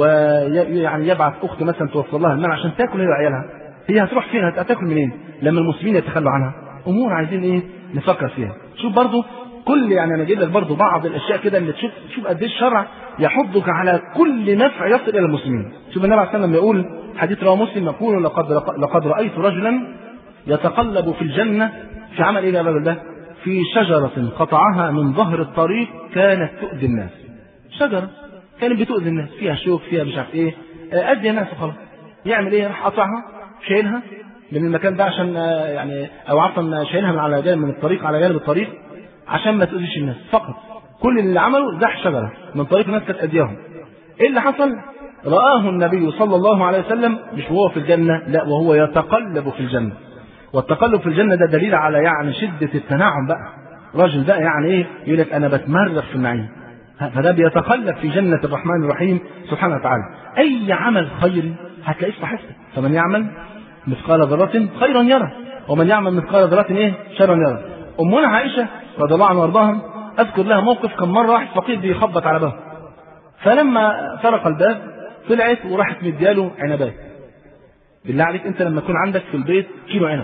ويعني يبعث اخت مثلا توصل لها المال عشان تاكل هي وعيالها؟ هي هتروح فين؟ هتاكل منين لما المسلمين يتخلوا عنها؟ امور عايزين ايه نفكر فيها. شوف برضو كل يعني انا جايب لك برضو بعض الاشياء كده اللي تشوف شوف قد ايه الشرع يحضك على كل نفع يصل الى المسلمين. شوف النبي عليه الصلاه والسلام يقول حديث رواه مسلم يقول: لقد لقد رايت رجلا يتقلب في الجنه في عمل ايه يا باب ده؟ في شجره قطعها من ظهر الطريق كانت تؤذي الناس. شجره كانت بتؤذي الناس، فيها شوك فيها مش عارف ايه، اذي الناس وخلاص. يعمل ايه؟ راح قطعها شايلها من المكان ده عشان يعني او عفوا شايلها من على جانب من الطريق على جانب الطريق عشان ما تؤذيش الناس فقط. كل اللي عمله زح شجره من طريق الناس كانت اذيهم. ايه اللي حصل؟ رآه النبي صلى الله عليه وسلم مش وهو في الجنه، لا وهو يتقلب في الجنه. والتقلب في الجنه ده دليل على يعني شده التنعم بقى. راجل بقى يعني ايه؟ يقول لك انا بتمرغ في النعيم. فده بيتقلب في جنة الرحمن الرحيم سبحانه وتعالى. أي عمل خيري هتلاقيه في صحيفته. فمن يعمل مثقال ذرة خيرا يره، ومن يعمل مثقال ذرة إيه؟ شرا يره. أمنا عائشة رضي الله عنها وارضاها أذكر لها موقف كان مرة واحد فقير بيخبط على بابه، فلما طرق الباب طلعت وراحت مدياله عنبات. بالله عليك أنت لما يكون عندك في البيت كيلو عنب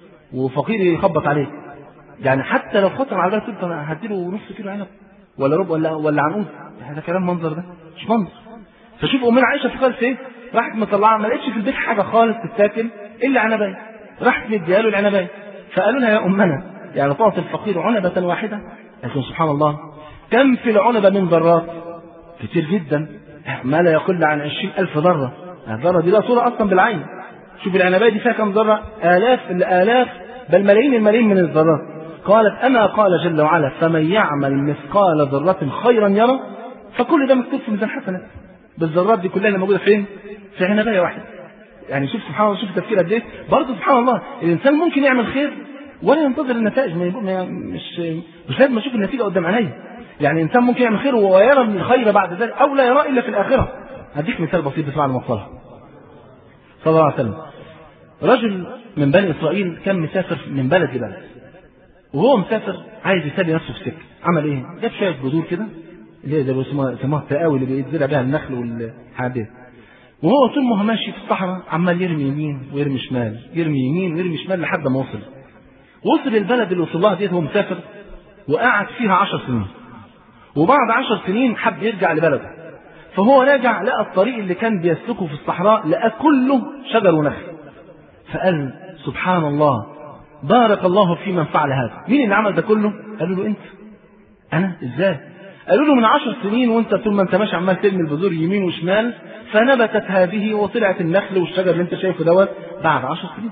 وفقير يخبط عليك، يعني حتى لو خطر على بالك أنا هديله نص كيلو عنب ولا ربع ولا ولا عنقود، هذا كلام منظر ده مش منظر. فشوف امنا عائشه في قالت ايه؟ راحت مطلعه ما لقيتش في البيت حاجه خالص تتاكل الا عنبايه، راحت مديها له العنبايه. فقالوا لها يا امنا يعني تعطي الفقير عنبه واحده؟ لكن سبحان الله كم في العنبه من ذرات؟ كتير جدا، ما لا يقل عن عشرين ألف ذره. الذره دي لا صوره اصلا بالعين. شوف العنبايه دي فيها كم ذره؟ آلاف الآلاف بل ملايين الملايين من الذرات. قالت أما قال جل وعلا: فمن يعمل مثقال ذرة خيرا يره. فكل ده مكتوب في ميزان حسنات. بالذرات دي كلها اللي موجوده فين؟ في عنبايه واحده. يعني شوف سبحان الله، شوف التفكير قد ايه. برضه سبحان الله الانسان ممكن يعمل خير ولا ينتظر النتائج، مش مش لازم اشوف النتيجه قدام عيني. يعني الانسان ممكن يعمل خير ويرى من الخير بعد ذلك او لا يرى الا في الاخره. هديك مثال بسيط بسمع المصطلح صلى الله عليه وسلم. رجل من بني إسرائيل كان مسافر من بلد لبلد، وهو مسافر عايز يسلي نفسه في السكة. عمل إيه؟ جاب شوية بذور كده اللي هي زي بيسموها التقاوي اللي بيتزرع بها النخل والحاجات دي، وهو طول ما هو ماشي في الصحراء عمال يرمي يمين ويرمي شمال، يرمي يمين ويرمي شمال لحد ما وصل. وصل البلد اللي وصل لها ديت هو مسافر، وقعد فيها عشر سنين. وبعد عشر سنين حب يرجع لبلده، فهو راجع لقى الطريق اللي كان بيسلكه في الصحراء لقى كله شجر ونخل. فقال سبحان الله، بارك الله في من فعل هذا. مين اللي عمل ده كله؟ قالوا له انت. انا؟ ازاي؟ قالوا له من عشر سنين وانت طول ما انت ماشي عمال ترمي البذور يمين وشمال، فنبتت هذه وطلعت النخل والشجر اللي انت شايفه دوت بعد عشر سنين.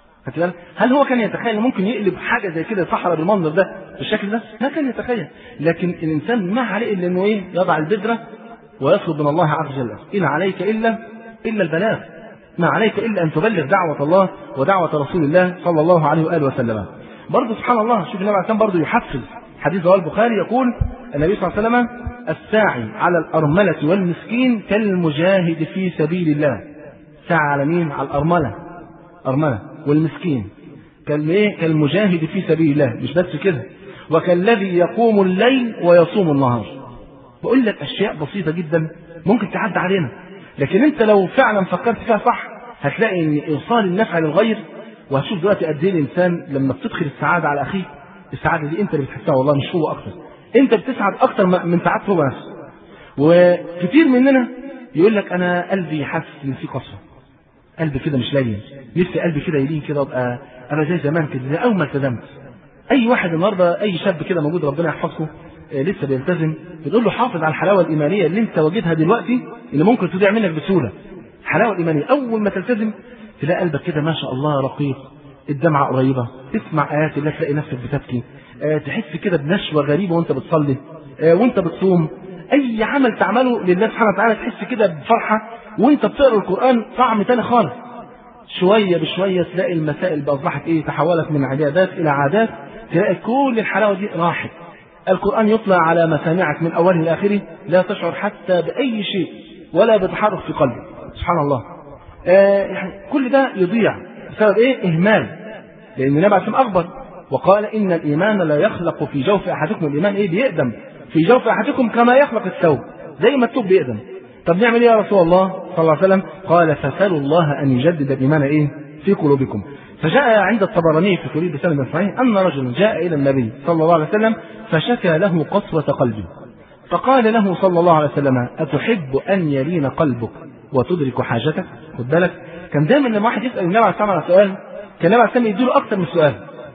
هل هو كان يتخيل ممكن يقلب حاجه زي كده صحراء بالمنظر ده بالشكل ده؟ ما كان يتخيل. لكن الانسان ما عليه الا انه ايه؟ يضع البذره ويطلب من الله عز وجل. إن عليك الا الا البلاغ، ما عليك الا ان تبلغ دعوه الله ودعوه رسول الله صلى الله عليه واله وسلم. برضه سبحان الله، شوف النبي عليه الصلاه برضه يحفز. حديث رواه البخاري يقول النبي صلى الله عليه وسلم: الساعي على الارمله والمسكين كالمجاهد في سبيل الله. ساعي على مين؟ على الارمله، ارمله والمسكين، كالمجاهد في سبيل الله. مش بس كده، وكالذي يقوم الليل ويصوم النهار. بقول لك اشياء بسيطه جدا ممكن تعدي علينا، لكن انت لو فعلا فكرت فيها صح هتلاقي ان ايصال النفع للغير. وهتشوف دلوقتي قد ايه الانسان لما بتدخل السعاده على اخيك، السعاده دي انت اللي بتحسها والله، مش هو اكتر. انت بتسعد اكتر من سعادته هو نفسه. وكتير مننا يقول لك انا قلبي حاسس ان في قسوه، قلبي كده مش لين، نفسي قلبي كده يلين كده، ابقى انا زي زمان كده، زي اول ما التزمت. اي واحد النهارده، اي شاب كده موجود ربنا يحفظه آه لسه بيلتزم، بتقول له حافظ على الحلاوه الايمانيه اللي انت واجدها دلوقتي، اللي ممكن تضيع منك بسهوله. الحلاوه الايمانيه اول ما تلتزم تلاقي قلبك كده ما شاء الله رقيق، الدمعه قريبه، تسمع ايات الله تلاقي نفسك بتبكي، آه تحس كده بنشوه غريبه وانت بتصلي، آه وانت بتصوم. اي عمل تعمله لله سبحانه وتعالى تحس كده بفرحه، وانت بتقرا القران طعم تاني خالص. شويه بشويه تلاقي المسائل اصبحت ايه؟ تحولت من عبادات الى عادات، تلاقي كل الحلاوه دي راحت. القران يطلع على مسامعك من اوله لاخره، لا تشعر حتى باي شيء ولا بتحرك في قلبك. سبحان الله. آه يعني كل ده يضيع بسبب ايه؟ اهمال. لان النبي عليه الصلاه اخبر وقال ان الايمان لا يخلق في جوف احدكم. الايمان ايه؟ بيقدم في جوف احدكم كما يخلق الثوب، زي ما الثوب بيقدم. طب نعمل ايه يا رسول الله صلى الله عليه وسلم؟ قال فسالوا الله ان يجدد الايمان ايه؟ في قلوبكم. فجاء عند الطبراني في كتب بسند صحيح ان رجلا جاء الى النبي صلى الله عليه وسلم فشكى له قسوه قلبه، فقال له صلى الله عليه وسلم: اتحب ان يلين قلبك وتدرك حاجتك؟ خد بالك، كان دايما لما واحد يسال النبي عليه الصلاه والسلام على سؤال، كان النبي عليه الصلاه والسلام يديله اكثر من سؤال.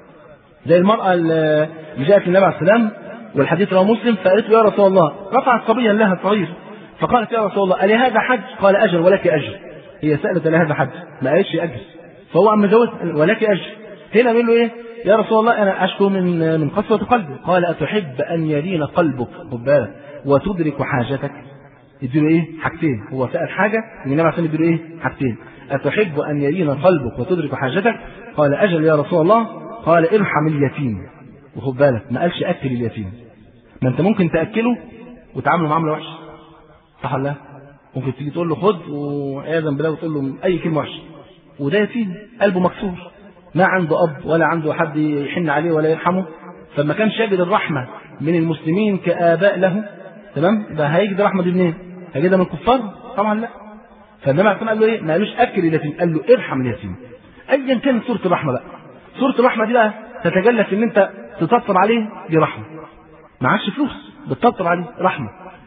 زي المراه اللي جاءت للنبي عليه السلام والحديث رواه مسلم، فقالت له: يا رسول الله، رفعت صبيا لها صغير، فقالت: يا رسول الله، ألي هذا حج؟ قال: أجر ولك أجر. هي سألت: ألي هذا حج؟ ما قالتش أجر، فهو أما زوج ولك أجر. هنا بيقول له إيه؟ يا رسول الله، أنا أشكو من من قسوة قلبي. قال: أتحب أن يلين قلبك، خد بالك، وتدرك حاجتك؟ يديله إيه؟ حاجتين. هو سأل حاجة، النبي عليه الصلاة والسلام يديله إيه؟ حاجتين. أتحب أن يلين قلبك وتدرك حاجتك؟ قال: أجل يا رسول الله. قال: ارحم اليتيم. وخد بالك، ما قالش أكل اليتيم. ما أنت ممكن تأكله وتعامله معاملة وحشة، صح ولا لا؟ ممكن تيجي تقول له خد وعياذا بالله وتقول له اي كلمه وحشه، وده يتيم قلبه مكسور، ما عنده اب ولا عنده حد يحن عليه ولا يرحمه، فما كانش يجد الرحمه من المسلمين كاباء له، تمام؟ ده هيجد الرحمه دي منين؟ هيجدها من الكفار؟ طبعا لا. فالنبي عليه الصلاه والسلام قال له ايه؟ ما قالوش اكل اليتيم، قال له ارحم اليتيم. ايا كانت سوره الرحمه بقى، سوره الرحمه دي بقى تتجلى في ان انت تطبطب عليه، دي رحمه. معكش فلوس بتطبطب عليه، رحمه.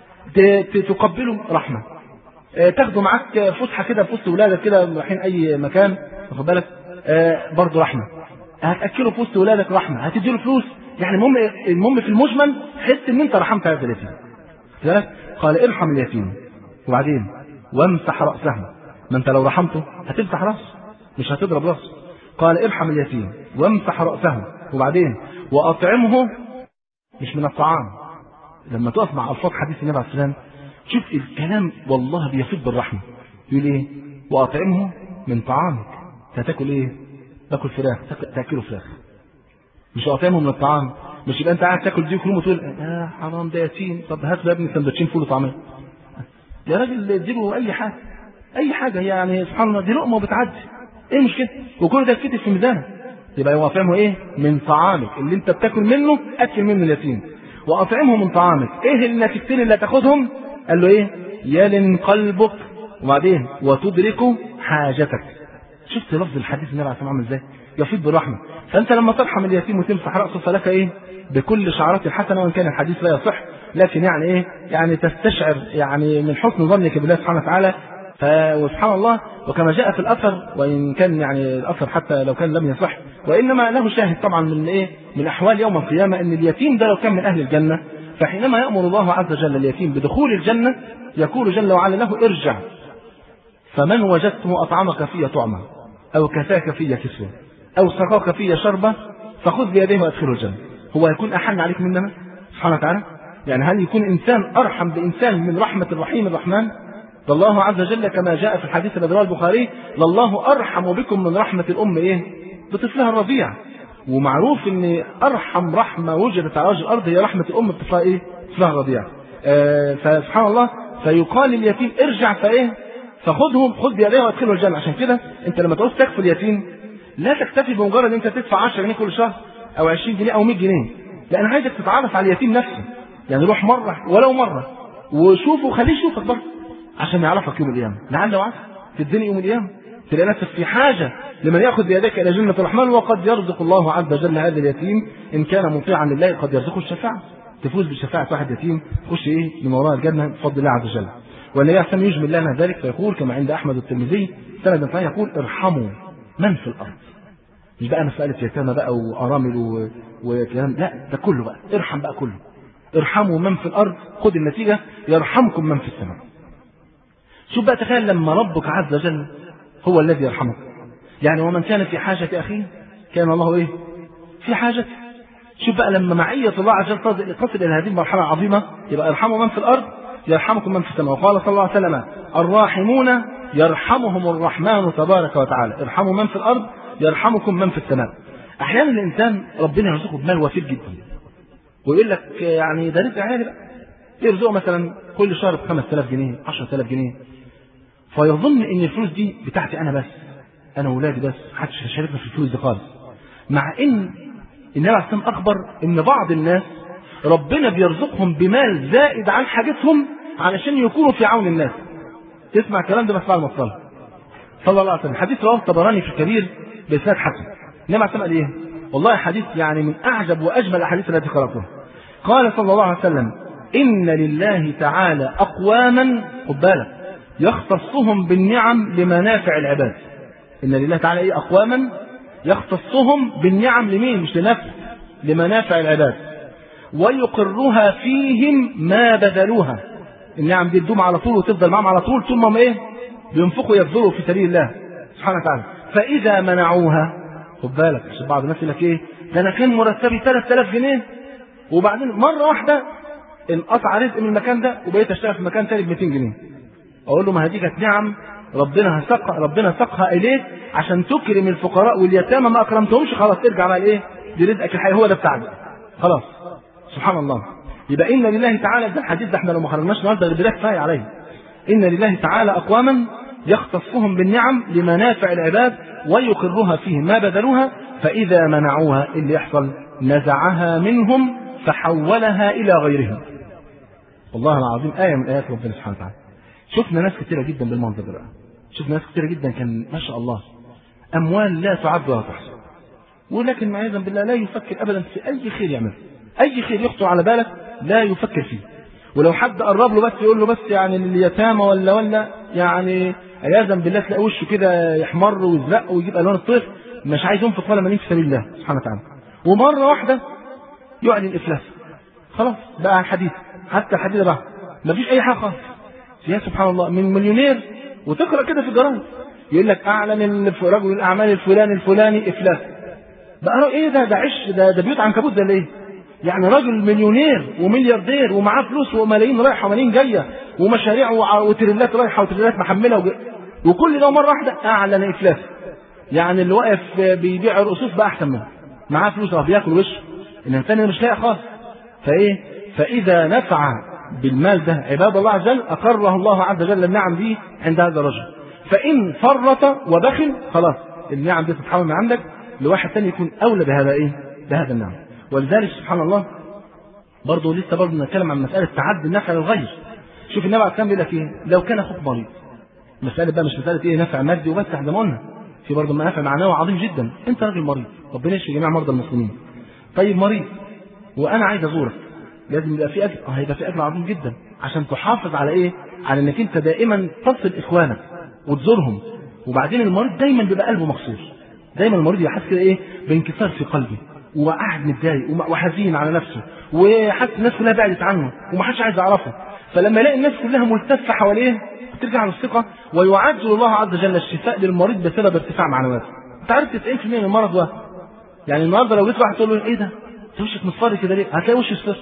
تقبله، رحمه. تاخده معاك فسحه كده في وسط ولادك كده رايحين اي مكان، واخد بالك، برضه رحمه. هتاكله في وسط ولادك، رحمه. هتديله فلوس، يعني المهم المهم في المجمل حس ان انت رحمت هذا اليتيم. قال: ارحم اليتيم، وبعدين وامسح راسه. ما انت لو رحمته هتمسح راسه، مش هتضرب راسه. قال: ارحم اليتيم وامسح راسه، وبعدين واطعمه، مش من الطعام. لما تقف مع الفاظ حديث النبي عليه السلام شوف الكلام والله بيفيض بالرحمه. يقول ايه؟ واطعمه من طعامك. هتاكل ايه؟ تاكل فراخ، تاكله فراخ. مش اطعمه من الطعام، مش يبقى انت قاعد تاكل دي كلهم وتقول اه حرام ده يتيم، طب هات له يا ابني سندوتشين فول وطعميه. يا راجل اديله اي حاجه، اي حاجه، يعني سبحان الله دي لقمه وبتعدي. ايه المشكله؟ وكل ده كتب في ميزانه. يبقى هو فاهمه ايه؟ من طعامك اللي انت بتاكل منه اكل منه اليتيم، واطعمه من طعامك. ايه النتيجتين اللي هتاخدهم؟ قال له ايه؟ يلن قلبك، وبعدين وتدرك حاجتك. شفت لفظ الحديث النبي عليه الصلاه والسلام عامل ازاي؟ يفيض بالرحمه. فانت لما ترحم اليتيم وتمسح راسه فلك ايه؟ بكل شعرات الحسنه، وان كان الحديث لا يصح، لكن يعني ايه؟ يعني تستشعر يعني من حسن ظنك بالله سبحانه وتعالى. وسبحان الله، وكما جاء في الاثر، وان كان يعني الاثر حتى لو كان لم يصح، وانما له شاهد طبعا من ايه؟ من احوال يوم القيامه، ان اليتيم ده لو كان من اهل الجنه، فحينما يامر الله عز وجل اليتيم بدخول الجنه يقول جل وعلا له ارجع فمن وجدته اطعمك في طعمه او كساك في كسوه او سقاك في شربه فخذ بيديه وادخله الجنه. هو يكون احن عليك مننا سبحانه وتعالى؟ يعني هل يكون انسان ارحم بانسان من رحمه الرحيم الرحمن؟ الله عز وجل كما جاء في الحديث الذي رواه البخاري: لله ارحم بكم من رحمه الام ايه؟ بطفلها الرضيع. ومعروف ان ارحم رحمه وجدت على وجه الارض هي رحمه الام بطفلها ايه؟ طفلها الرضيع. آه فسبحان الله، فيقال لليتيم ارجع فايه؟ فخذهم خذ بيديه وادخله الجنه. عشان كده انت لما تعوز تكفل اليتيم لا تكتفي بمجرد ان انت تدفع عشرة جنيه كل شهر او عشرين جنيه او مية جنيه، لا انا عايزك تتعرف على اليتيم نفسه. يعني روح مره ولو مره وشوفه وخليه يشوفك برضه عشان يعرفك يوم القيامه، لعل وعسى في الدنيا يوم القيامه تلاقي نفسك في حاجه لمن ياخذ بيدك الى جنه الرحمن. وقد يرزق الله عز وجل هذا اليتيم ان كان مطيعا لله، قد يرزقه الشفاعه، تفوز بشفاعه واحد يتيم تخش ايه؟ من وراء الجنه بفضل الله عز وجل. والنبي عليه الصلاه والسلام يجمل لنا ذلك فيقول كما عند احمد الترمذي سند صحيح، يقول ارحموا من في الارض. مش بقى مساله يتامى بقى وارامل وكلام، لا ده كله بقى ارحم بقى كله. ارحموا من في الارض، خذ النتيجه يرحمكم من في السماء. شوف بقى، تخيل لما ربك عز وجل هو الذي يرحمك. يعني ومن كان في حاجه اخيه كان الله ايه؟ في حاجته. شوف بقى لما معيه الله عز وجل تصل الى هذه المرحله العظيمه، يبقى ارحموا من في الارض يرحمكم من في السماء. وقال صلى الله عليه وسلم: الراحمون يرحمهم الرحمن تبارك وتعالى. ارحموا من في الارض يرحمكم من في السماء. احيانا الانسان ربنا يرزقه بمال وفير جدا ويقول لك يعني ده رزق عالي بقى، يرزقه مثلا كل شهر ب خمسة آلاف جنيه عشرة آلاف جنيه، فيظن ان الفلوس دي بتاعتي انا بس، انا واولادي بس، محدش هيشاركنا في الفلوس دي خالص. مع ان النبي عليه الصلاه والسلام اخبر ان بعض الناس ربنا بيرزقهم بمال زائد عن حاجتهم علشان يكونوا في عون الناس. تسمع الكلام ده بس بعد ما تصلي صلى الله عليه وسلم. حديث رواه الطبراني في الكبير بإسناد حسن. النبي عليه الصلاه والسلام قال ايه؟ والله حديث يعني من اعجب واجمل الاحاديث التي قراتها. قال صلى الله عليه وسلم: ان لله تعالى اقواما، خد بالك، يختصهم بالنعم لمنافع العباد. ان لله تعالى ايه؟ اقواما يختصهم بالنعم لمين؟ مش لنفسه، لمنافع العباد، ويقرها فيهم ما بذلوها. النعم دي تدوم على طول وتفضل معهم على طول طول ما ايه؟ بينفقوا يبذلوا في سبيل الله سبحانه وتعالى. فاذا منعوها، خد بالك عشان بعض الناس يقول لك ايه؟ ده انا كان مرتبي ثلاثة آلاف جنيه وبعدين مره واحده انقطع رزق من المكان ده وبقيت اشتغل في مكان ثاني ب مئتين جنيه. اقول له ما هدي كانت نعم ربنا سق ربنا سقها اليك عشان تكرم الفقراء واليتامى، ما اكرمتهمش خلاص ترجع بقى الايه؟ برزقك الحقيقي هو ده بتاعك خلاص. سبحان الله. يبقى ان لله تعالى، ده الحديث ده احنا لو ما خرجناش النهارده غير بده كفايه عليه. ان لله تعالى اقواما يختصهم بالنعم لمنافع العباد ويقرها فيهم ما بذلوها، فاذا منعوها اللي يحصل نزعها منهم فحولها الى غيرهم. والله العظيم آية من آيات ربنا سبحانه وتعالى. شفنا ناس كثيرة جدا بالمنظر ده بقى. شفنا ناس كثيرة جدا كان ما شاء الله أموال لا تعد ولا تحصى، ولكن معاذا بالله لا يفكر أبدا في أي خير يعمله، أي خير يخطر على بالك لا يفكر فيه. ولو حد قرب له بس يقول له بس يعني لليتامى ولا ولا يعني عياذا بالله تلاقي وشه كده يحمر ويزرق ويجيب ألوان الطيف، مش عايز ينفق ولا مليم في سبيل الله سبحانه وتعالى. ومرة واحدة يعلن إفلاس، خلاص بقى الحديث، حتى الحديث بقى مفيش أي حاجة خالص. يا سبحان الله، من مليونير وتقرأ كده في الجرايد يقول لك أعلن رجل الأعمال الفلاني الفلاني إفلاس. بقى إيه ده؟ ده عش ده, ده بيوت عنكبوت ده ليه؟ يعني راجل مليونير وملياردير ومعاه فلوس وملايين رايحة وملايين جاية ومشاريع وتريلات رايحة وتريلات محملة وج... وكل ده مرة واحدة أعلن إفلاس. يعني اللي واقف بيبيع الرصوص بقى أحسن منه، معاه فلوس راح بياكل وشه، الإنسان مش لاقي خالص. فإيه؟ فإذا نفع بالمال ده عباد الله عز وجل أقره الله عز وجل النعم دي عند هذا الرجل. فإن فرط وبخل خلاص النعم دي تتحول من عندك لواحد ثاني يكون اولى بهذا ايه بهذا النعم. ولذلك سبحان الله برضه لسه برضه نتكلم عن مساله تعدي النفع للغير. شوف النبي عليه الصلاه والسلام بيقول لك ايه؟ لو كان اخوك مريض، مساله بقى مش مساله ايه نفع مادي وبس احنا ما قلنا، في برضه نفع معنوي عظيم جدا. انت راجل مريض، ربنا يشفي جميع مرضى المسلمين. طيب مريض وانا عايز ازورك، لازم يبقى في اجر، اه هيبقى في اجر عظيم جدا عشان تحافظ على ايه؟ على انك انت دائما تصل اخوانك وتزورهم. وبعدين المريض دايما بيبقى قلبه مكسور، دايما المريض يحس كده ايه بانكسار في قلبه وقاعد متضايق وحزين على نفسه وحاسس الناس كلها بعدت عنه ومحدش عايز يعرفه. فلما يلاقي الناس كلها ملتفه حواليه ترجع له الثقه ويعجل الله عز وجل الشفاء للمريض بسبب ارتفاع معنوياته. انت عارف تسعين بالمئة من المرض وهم. يعني النهارده لو جيت واحد تقول له ايه ده؟ انت وشك مصفر كده ليه؟ هتلاقي وشه اصفر.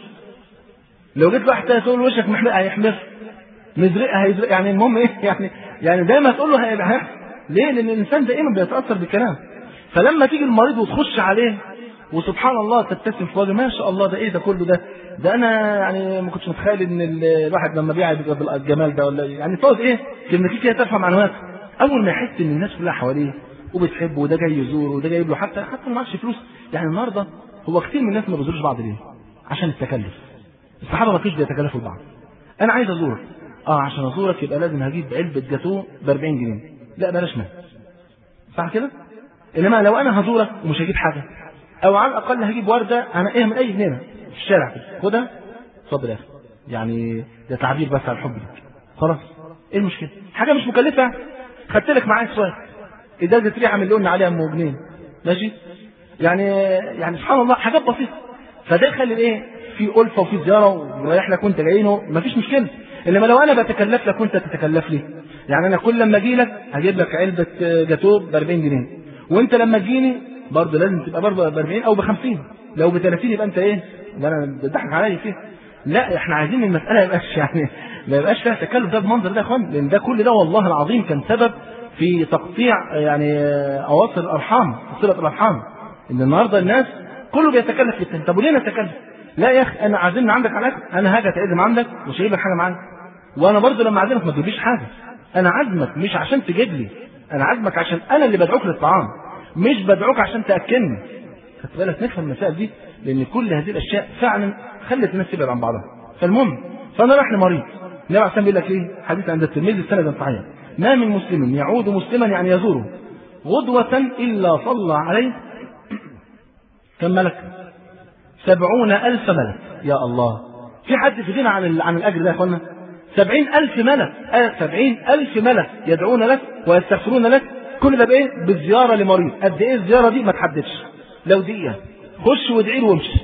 لو جيت واحد تاني تقول له وشك محمر هيحمر، مزرق هيزرق، يعني المهم ايه؟ يعني يعني دايما تقول له هيبقى هيحصل. ليه؟ لان الانسان دائما بيتاثر بالكلام. فلما تيجي المريض وتخش عليه وسبحان الله تبتسم في وجهه، ما شاء الله ده ايه ده كله ده؟ ده انا يعني ما كنتش متخيل ان الواحد لما بيعي بيبقى بالجمال ده ولا يعني تقعد ايه؟ كلمتين كده ترفع معنوياته. اول ما يحس ان الناس كلها حواليه وبتحبه وده جاي يزوره وده جايب له حتى حتى ما معكش فلوس. يعني النهارده هو كتير من الناس ما بيزوروش بعض ليه؟ عشان التكلف. الصحابه ما كانوش بيتكلفوا لبعض. انا عايز ازورك، اه عشان ازورك يبقى لازم هجيب علبه جاتوه ب أربعين جنيه، لا بلاش منها. صح كده؟ انما لو انا هزورك ومش هجيب حاجه، او على الاقل هجيب ورده انا ايه من اي جنينه في الشارع كده، خدها اتفضل يا اخي. يعني ده تعبير بس على الحب ليك. خلاص ايه المشكله؟ حاجه مش مكلفه، خدت لك معايا شويه ازازه ريحه من اللي قلنا عليها ام جنيه، ماشي؟ يعني يعني سبحان الله حاجات بسيطه. فده يخلي ايه؟ في الفه وفي زياره ورايح لك وانت جايينه مفيش مشكله. انما لو انا بتكلف لك وانت تتكلف لي، يعني انا كل لما اجي لك هجيب لك علبه جاتوه ب أربعين جنيه، وانت لما تجيني برضه لازم تبقى برضه ب أربعين او ب خمسين، لو ب ثلاثين يبقى انت ايه؟ ده انا بتضحك عليا فيه. لا احنا عايزين المساله ما يبقاش يعني ما يبقاش فيها تكلف ده بالمنظر ده يا اخوان، لان ده كل ده والله العظيم كان سبب في تقطيع يعني اواصر الارحام، صله الارحام. ان النهارده الناس كله بيتكلف في التاني. طب وليه نتكلف؟ لا يا اخي انا عازمني عندك على اكل، انا هاجي اتعزم عندك مش هجيب لك حاجه معايا. وانا برضه لما اعزمك ما تجيبليش حاجه. انا عازمك مش عشان تجيب لي، انا عازمك عشان انا اللي بدعوك للطعام، مش بدعوك عشان تاكلني. خدت بالك؟ نفهم المسائل دي، لان كل هذه الاشياء فعلا خلت الناس تبعد عن بعضها. فالمهم فانا رايح لمريض، النبي عليه الصلاه والسلام بيقول لك ايه؟ حديث عند الترمذي سند صحيح: ما من مسلم يعود مسلما يعني يزوره غدوة إلا صلى عليه كم ملك؟ سبعون ألف ملك. يا الله، في حد في غنى عن عن الأجر ده يا أخوانا؟ سبعين ألف ملك، آه سبعين ألف ملك يدعون لك ويستغفرون لك، كل ده بإيه؟ بالزيارة لمريض. قد إيه الزيارة دي؟ ما تحددش، لو دقيقة خش وادعي له وامشي.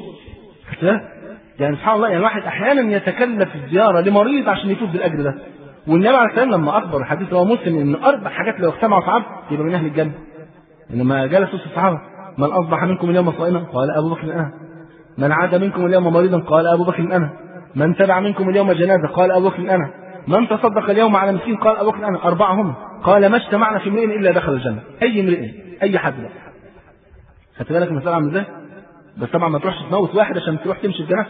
يعني سبحان الله، يعني الواحد أحيانا يتكلف الزيارة لمريض عشان يفوز بالأجر ده. والنبي عليه الصلاة والسلام لما أخبر الحديث رواه مسلم إن أربع حاجات لو اجتمعوا صحابة يبقى من أهل الجنة. إنما جلسوا الصحابة: من أصبح منكم اليوم صائما؟ قال أبو بكر أنا. من عاد منكم اليوم مريضا؟ قال أبو بكر أنا. من تبع منكم اليوم جنازة؟ قال أبو بكر أنا. من تصدق اليوم على مسكين؟ قال أبو بكر أنا. أربعة هم. قال ما اجتمعنا في امرئ إلا دخل الجنة. أي امرئ، أي حد بقى. خدت بالك المسألة عاملة إزاي؟ بس طبعا ما تروحش تموت واحد عشان تروح تمشي الجنازة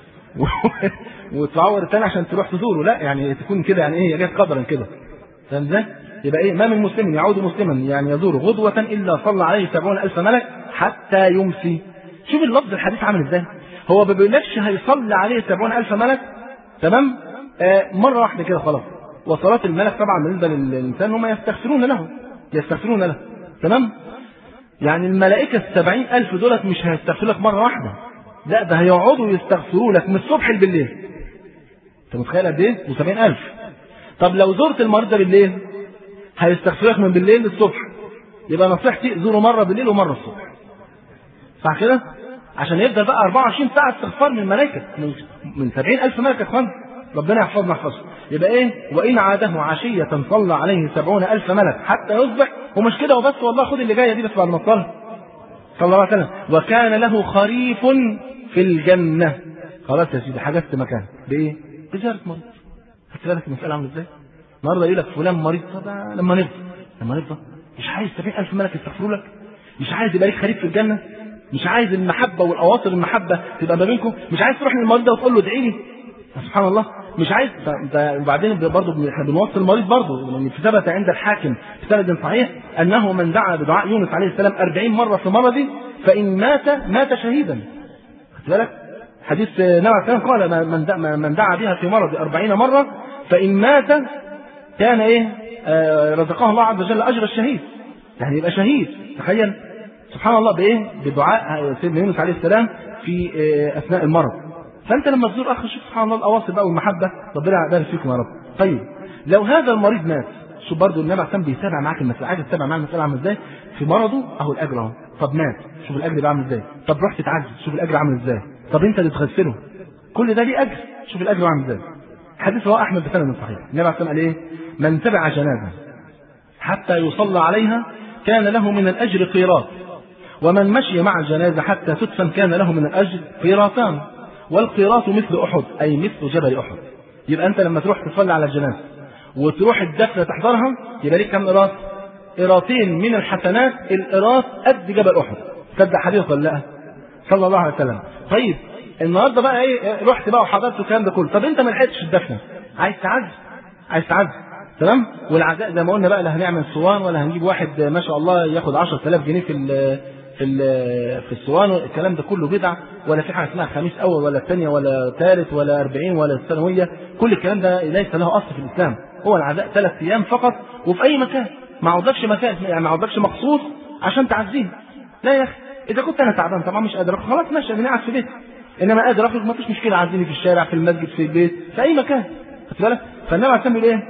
وتعور الثاني عشان تروح تزوره، لا يعني تكون كده يعني ايه جت قدرا كده. فاهم ازاي؟ يبقى ايه؟ ما من مسلم يعود مسلما يعني يزوره غدوة الا صلى عليه سبعون ألف ملك حتى يمسي. شوف اللفظ الحديث عامل ازاي؟ هو ما بيقولكش هيصلي عليه سبعون ألف ملك تمام آه مرة واحدة كده خلاص. وصلاة الملك طبعا بالنسبة للإنسان هم يستغفرون له يستغفرون له تمام. يعني الملائكة السبعين ألف دولت مش هيستغفروا لك مرة واحدة، لا ده هيقعدوا يستغفروا لك من الصبح بالليل. انت متخيل قد ايه؟ وسبعين ألف. طب لو زرت المريض ده بالليل هيستغفر لك من بالليل للصبح. يبقى نصيحتي زوره مرة بالليل ومرة الصبح. صح كده؟ عشان يفضل بقى أربعة وعشرين ساعة استغفار من الملائكة من سبعين ألف ملك يا اخوان. ربنا يحفظنا يحفظه. يبقى ايه؟ وإن عاده عشية صلى عليه سبعون ألف ملك حتى يصبح. ومش كده وبس والله، خد اللي جاية دي بس بعد ما تصلي صلى الله عليه وسلم: وكان له خريف في الجنة. خلاص يا سيدي حجزت مكان بايه؟ بزيارة مريض. خدت بالك المسألة عاملة ازاي؟ النهارده يقول لك فلان مريض، طب لما نفضى لما نفضى مش عايز سبعين ألف ملك يستغفروا لك؟ مش عايز يبقى لك خريف في الجنة؟ مش عايز المحبة والأواصر المحبة تبقى ما بينكم؟ مش عايز تروح للمريض ده وتقول له ادعي لي؟ سبحان الله، مش عايز. وبعدين برضه احنا بنوصل المريض برضه، لان في ثبت عند الحاكم في سند صحيح انه من دعا بدعاء يونس عليه السلام أربعين مرة في مرضه فإن مات مات شهيدا. خد بالك حديث النبي عليه السلام قال من دعا بها في مرض أربعين مرة فإن مات كان ايه آه رزقه الله عز وجل أجر الشهيد، يعني يبقى شهيد. تخيل سبحان الله بايه؟ بدعاء سيدنا يونس عليه السلام في آه اثناء المرض. فانت لما تزور اخ شوف سبحان الله الاواصر بقى والمحبه، ربنا يبارك فيكم يا رب. طيب لو هذا المريض مات، شوف برضه النبي عليه السلام بيتابع معاك المسألة، عايز تتابع معاه المسألة عامل ازاي في مرضه اهو الاجر اهو. طب مات شوف الاجر بقى عامل ازاي. طب رحت تتعالج شوف الاجر عامل ازاي. طب انت اللي تغسله كل ده ليه اجر، شوف الاجر عامل ازاي. حديث رواه احمد بسند صحيح النبي عليه السلام قال ايه؟ من تبع جنازه حتى يصلى عليها كان له من الاجر قيراط، ومن مشي مع الجنازه حتى تدفن كان له من الاجر قيراطان، والقيراط مثل احد اي مثل جبل احد. يبقى انت لما تروح تصلي على الجنازه وتروح الدفنه تحضرها يبقى ليك كم قيراط؟ قيراطين من الحسنات، القيراط قد جبل احد. تصدق حديث ولا لا؟ صلى الله عليه وسلم. طيب النهارده بقى ايه؟ رحت بقى وحضرت الكلام ده كله، طب انت ما لحقتش الدفنه، عايز تعز عايز تعز تمام؟ والعزاء زي ما قلنا بقى لا هنعمل صوان ولا هنجيب واحد ما شاء الله ياخد عشرة آلاف جنيه في ال في ال في الصوان، الكلام ده كله بدعه، ولا في حاجه اسمها خميس اول ولا الثانيه ولا ثالث ولا أربعين ولا الثانويه، كل الكلام ده ليس له اصل في الاسلام. هو العزاء ثلاث ايام فقط وفي اي مكان، ما عودكش مكان يعني ما عودكش مخصوص عشان تعزيه. لا يا اخي اذا كنت انا تعبان طبعا مش قادر خلاص ماشي انا قاعد في بيتي، انما قادر اخرج ما فيش مشكله، عزيني في الشارع في المسجد في البيت في اي مكان. خدت بالك؟ فالنبي عليه السلام ايه؟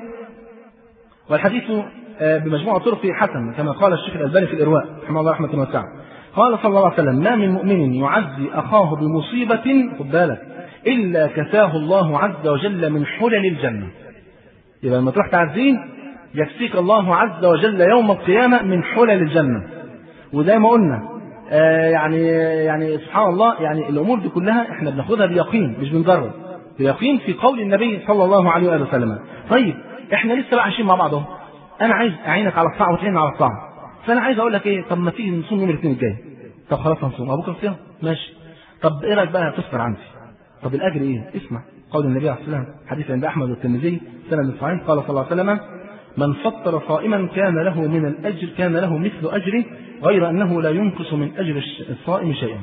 والحديث بمجموع طرقه حسن كما قال الشيخ الألباني في الإرواء رحمه الله رحمة واسعة. قال صلى الله عليه وسلم ما من مؤمن يعزي أخاه بمصيبة خد بالك إلا كساه الله عز وجل من حلل الجنة. يبقى لما تروح تعزيه يكسيك الله عز وجل يوم القيامة من حلل الجنة. وزي ما قلنا آه يعني يعني سبحان الله يعني الأمور دي كلها احنا بناخدها بيقين مش بنجرب، بيقين في قول النبي صلى الله عليه وآله وسلم. طيب احنا لسه بقى عايشين مع بعض اهو، انا عايز اعينك على الطاعه وتعين على الطاعه، فانا عايز اقول لك ايه؟ طب ما تيجي نصوم يوم الاثنين الجاي. طب خلاص هنصوم بكره صيام ماشي. طب ايه رايك بقى تفطر عندي؟ طب الاجر ايه؟ اسمع قول النبي عليه الصلاه والسلام حديث عند احمد والترمذي سند صحيح قال صلى الله عليه وسلم من فطر صائما كان له من الاجر كان له مثل اجره غير انه لا ينقص من اجر الصائم شيئا.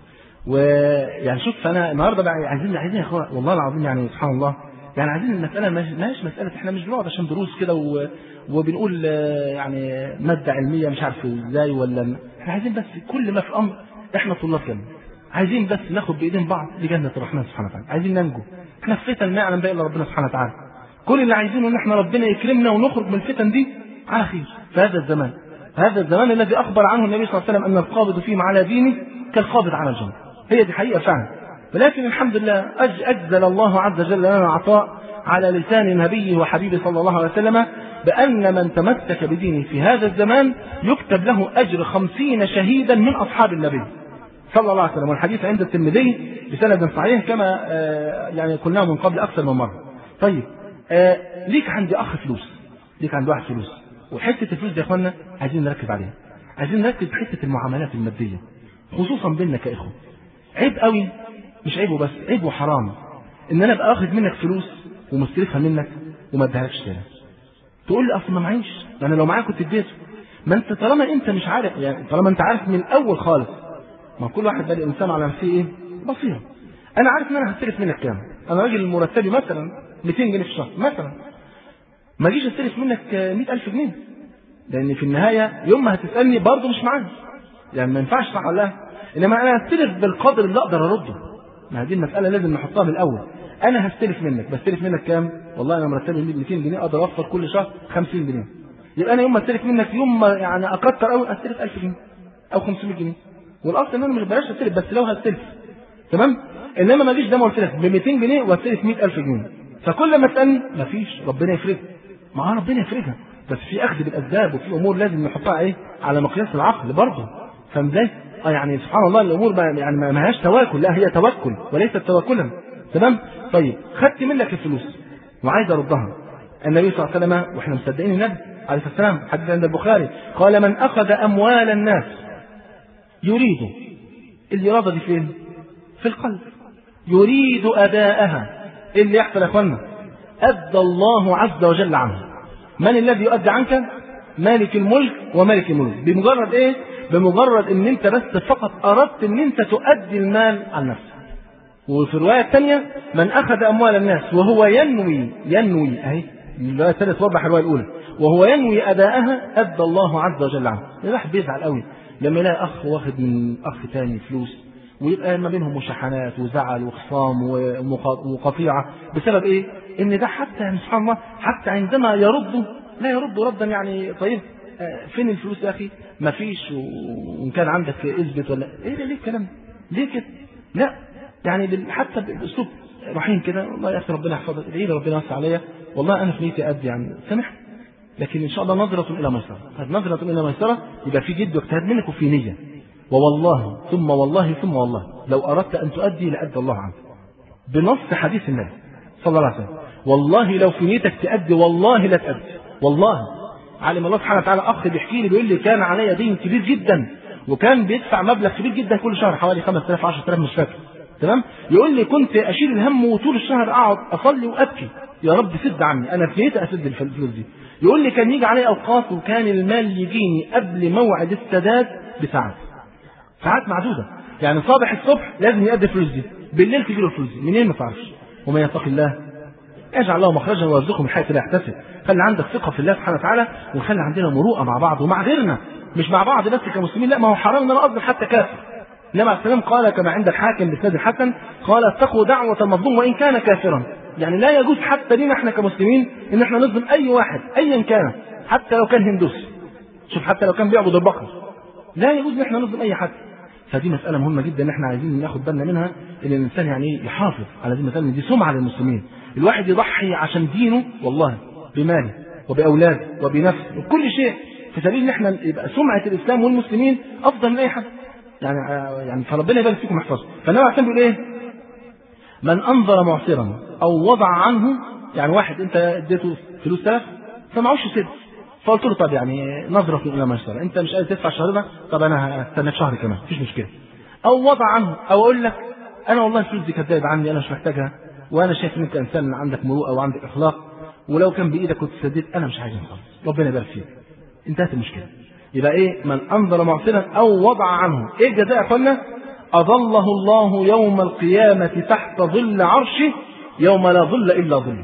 ويعني شوف انا النهارده بقى عايزين عايزين يا اخوان والله العظيم يعني سبحان الله يعني عايزين المسألة ماهيش مسألة احنا مش بنقعد عشان دروس كده وبنقول يعني مادة علمية مش عارف ازاي ولا احنا عايزين بس كل ما في الأمر احنا طلاب جنة، عايزين بس ناخد بإيدين بعض لجنة الرحمن سبحانه وتعالى، عايزين ننجو. احنا في فتن ما يعلم بها إلا ربنا سبحانه وتعالى، كل اللي عايزينه ان احنا ربنا يكرمنا ونخرج من الفتن دي على خير في هذا الزمان، هذا الزمان الذي أخبر عنه النبي صلى الله عليه وسلم أن القابض فيه على دينه كالقابض على الجنة. هي دي حقيقة فعلا، ولكن الحمد لله أجزل الله عز وجل لنا عطاء على لسان نبيه وحبيبه صلى الله عليه وسلم بأن من تمسك بدينه في هذا الزمان يكتب له أجر خمسين شهيدا من أصحاب النبي صلى الله عليه وسلم. والحديث عند الترمذي بسند صحيح كما يعني قلناه من قبل أكثر من مرة. طيب ليك عندي أخ فلوس، ليك عند واحد فلوس، وحتة الفلوس دي يا أخوانا عايزين نركز عليها، عايزين نركز بحتة المعاملات المادية خصوصا بيننا كإخوة. عيب قوي، مش عيب وبس، عيب وحرام ان انا ابقى اخذ منك فلوس ومستلفها منك وما اديهالكش تاني. تقول لي اصل ما معيش، انا لو معايا كنت اديته. ما انت طالما انت مش عارف يعني طالما انت عارف من الاول خالص، ما كل واحد بادئ انسان على نفسه ايه؟ بصيره. انا عارف ان انا هستلف منك كام، انا راجل مرتبي مثلا مئتين جنيه في الشهر مثلا، ما اجيش استلف منك مئة ألف جنيه، لان في النهايه يوم ما هتسالني برضه مش معايا، يعني ما ينفعش صح ولا لا؟ انما انا هستلف بالقدر اللي اقدر ارده. ما هذه المسألة لازم نحطها من الأول. أنا هستلف منك، بستلف منك كام؟ والله أنا مرتبي مئتين جنيه أقدر أوفر كل شهر خمسين جنيه. يبقى أنا يوم ما استلف منك يوم ما يعني أكتر أوي أستلف ألف جنيه أو خمسمائة جنيه. والأصل إن أنا مش بلاش أستلف بس لو هستلف. تمام؟ إنما ما أجيش ده ما قلت لك ب مئتين جنيه وأستلف مئة ألف جنيه. فكل ما تسألني مفيش، ربنا يفرجها. ما هو ربنا يفرجها، بس في أخذ بالأسباب وفي أمور لازم نحطها إيه؟ على مقياس العقل برضه. فاهم إزاي؟ اه يعني سبحان الله الامور يعني ما لهاش تواكل، لا هي توكل وليست توكلا. تمام؟ طيب خدت منك الفلوس وعايز اردها. النبي صلى الله عليه وسلم واحنا مصدقين النبي عليه الصلاه والسلام حديث عند البخاري قال من اخذ اموال الناس يريد، الاراده دي فين؟ في القلب. يريد اداءها. ايه اللي يحصل يا اخوانا؟ أدى الله عز وجل عنه. من الذي يؤدي عنك؟ مالك الملك ومالك الملوك. بمجرد ايه؟ بمجرد ان انت بس فقط اردت ان انت تؤدي المال عن نفسك. وفي الرواية الثانية من اخذ اموال الناس وهو ينوي ينوي اهي الرواية الثالثة توضح الرواية الاولى، وهو ينوي اداءها ادى الله عز وجل عنه. الواحد بيزعل قوي لما يلاقي اخ واخد من اخ ثاني فلوس ويبقى ما بينهم مشاحنات وزعل وخصام وقطيعة بسبب ايه؟ ان ده حتى يعني سبحان الله حتى عندما يردوا لا يردوا ردا يعني طيب فين الفلوس يا اخي؟ ما فيش، وان كان عندك اثبت ولا ايه ده؟ ليه الكلام؟ ليه كده؟ لا يعني حتى باسلوب رحيم كده، والله يا اخي ربنا يحفظك، ادعي لي ربنا يوسع عليا، والله انا في نيتي ادي يعني سامحني، لكن ان شاء الله نظرة الى ميسرة. هذه نظرة الى ميسرة يبقى في جد واجتهاد منك وفي نية، ووالله ثم والله ثم والله لو اردت ان تؤدي لادى الله عنك بنص حديث النبي صلى الله عليه وسلم. والله لو في نيتك تؤدي والله لا تؤدي، والله. علم الله سبحانه وتعالى اخ بيحكي لي بيقول لي كان عليا دين كبير جدا وكان بيدفع مبلغ كبير جدا كل شهر حوالي خمسة آلاف عشرة آلاف مش فاكر، تمام؟ يقول لي كنت اشيل الهم وطول الشهر اقعد اصلي وابكي يا رب سد عني، انا في نيتي اسد الفلوس دي. يقول لي كان يجي علي اوقات وكان المال يجيني قبل موعد السداد بساعات، ساعات معدوده، يعني صباح الصبح لازم يؤدي الفلوس دي، بالليل تجي له الفلوس دي، منين ما تعرفش. ومن يتق الله يجعل له مخرجا ويرزقه من حيث لا يحتسب. خلي عندك ثقه في الله سبحانه وتعالى، وخلي عندنا مروءه مع بعض ومع غيرنا، مش مع بعض بس كمسلمين، لا ما هو حرام ان انا اظلم حتى كافر. النبي عليه السلام قال كما عند الحاكم باسناد الحسن قال اتقوا دعوه المظلوم وان كان كافرا. يعني لا يجوز حتى لنا احنا كمسلمين ان احنا نظلم اي واحد ايا كان، حتى لو كان هندوسي، شوف حتى لو كان بيعبد البقر، لا يجوز ان احنا نظلم اي حد. فدي مسألة مهمة جدا ان احنا عايزين ناخد بالنا منها، ان الانسان يعني يحافظ على دي المسألة، دي سمعة للمسلمين. الواحد يضحي عشان دينه والله بماله وبأولاده وبنفسه وكل شيء في سبيل ان احنا يبقى سمعة الاسلام والمسلمين افضل من اي حد. يعني يعني فربنا يبارك فيكم ويحفظكم. فالنبي عليه الصلاة والسلام بيقول ايه؟ من انظر معسرا او وضع عنه، يعني واحد انت اديته فلوس تلف فمعوش سد، فقلت له طب يعني نظرة الى ميسرة، انت مش قادر تدفع الشهر ده، طب انا هستناك شهر كمان مفيش مشكلة. او وضع عنه، او اقول لك انا والله الفلوس دي كانت زايدة عني، انا مش محتاجها، وانا شايف ان انت انسان عندك مروءه وعندك اخلاق، ولو كان بايدك كنت سددت، انا مش عايز خالص، ربنا يبارك فيك، انتهت المشكله. يبقى ايه؟ من انظر معسرا او وضع عنه، ايه الجزاء يا اخوانا؟ اظله الله يوم القيامه تحت ظل عرشه يوم لا ظل الا ظله.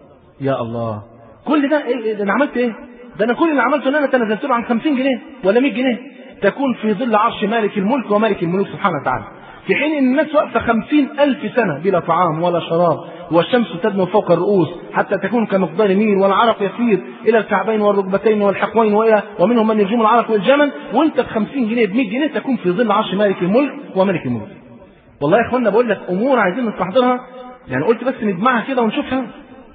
يا الله، كل ده ايه؟ ده انا عملت ايه؟ ده انا كل اللي عملته ان انا تنازلت له عن خمسين جنيه ولا مية جنيه تكون في ظل عرش مالك الملك ومالك الملوك سبحانه وتعالى، في حين ان الناس واقفه خمسين الف سنه بلا طعام ولا شراب، والشمس تدنو فوق الرؤوس حتى تكون كمقدار ميل، والعرق يسير الى الكعبين والركبتين والحقوين، والى ومنهم من يرجم العرق والجمل، وانت ب خمسين جنيه ب مية جنيه تكون في ظل عرش مالك الملك ومالك الملوك. والله يا اخوانا بقول لك امور عايزين نستحضرها، يعني قلت بس نجمعها كده ونشوفها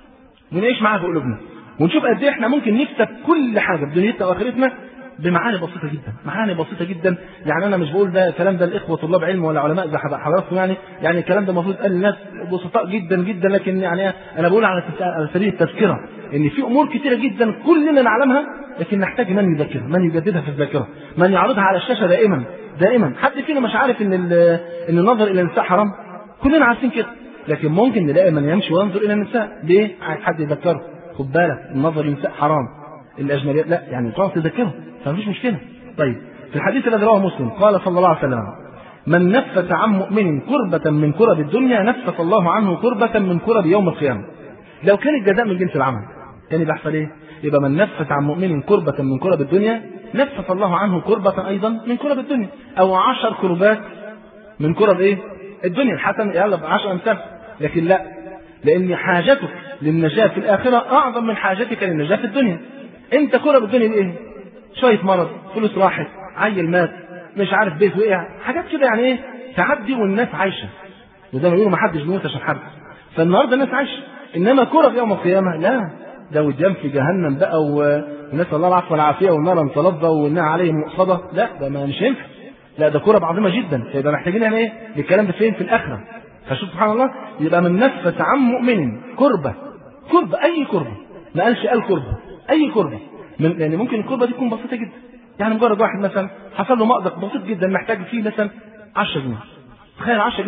ونعيش معاها بقلوبنا، ونشوف قد ايه احنا ممكن نكسب كل حاجه في دنيتنا واخرتنا بمعاني بسيطه جدا، معاني بسيطه جدا. يعني انا مش بقول ده الكلام ده الاخوه طلاب علم ولا علماء زي حضراتكم، يعني يعني الكلام ده المفروض يتقال للناس بسطاء جدا جدا، لكن يعني انا بقول على على سبيل التذكره ان في امور كثيره جدا كلنا نعلمها، لكن نحتاج من يذكرها، من يجددها في الذاكره، من يعرضها على الشاشه دائما دائما. حد فينا مش عارف ان ان النظر الى النساء حرام؟ كلنا عارفين كده، لكن ممكن نلاقي من يمشي وينظر الى النساء، ليه؟ عايز حد يذكره، خد بالك النظر الى النساء حرام، الاجنبيات لا، يعني تقعد تذكره فمفيش مشكله. طيب في الحديث الذي رواه مسلم قال صلى الله عليه وسلم من نفس عن مؤمن كربة من كرب الدنيا نفس الله عنه كربة من كرب يوم القيامة. لو كان الجزاء من جنس العمل كان يبقى احسن ايه؟ يبقى من نفس عن مؤمن كربة من كرب الدنيا نفس الله عنه كربة ايضا من كرب الدنيا، او عشر كربات من كرب ايه؟ الدنيا. الحسن يلا بعشر امثال، لكن لا، لان حاجتك للنجاة في الاخرة اعظم من حاجتك للنجاة في الدنيا. انت كرب الدنيا ايه؟ شوية مرض، فلوس راحت، عيل مات، مش عارف بيت وقع، حاجات كده يعني ايه تعدي والناس عايشة، وزي ما بيقولوا ما حدش بيموت عشان حد. فالنهارده الناس عايشة، انما كرة في يوم القيامة لا، ده وديان في جهنم بقى، ونسأل الله العفو والعافية، والنار متلظى والنار عليهم مؤصدة، لا ده ما مش ينفع، لا ده كرة عظيمة جدا. فيبقى محتاجين يعني ايه الكلام ده فين؟ في الآخرة. فشوف سبحان الله، يبقى من نفس عن مؤمن كربة، كربة أي كربة، ما قالش قال كربة، أي كربة، من يعني ممكن الكربة دي تكون بسيطة جدا، يعني مجرد واحد مثلا حصل له مأزق بسيط جدا محتاج فيه مثلا عشرة جنيه، تخيل عشرة جنيه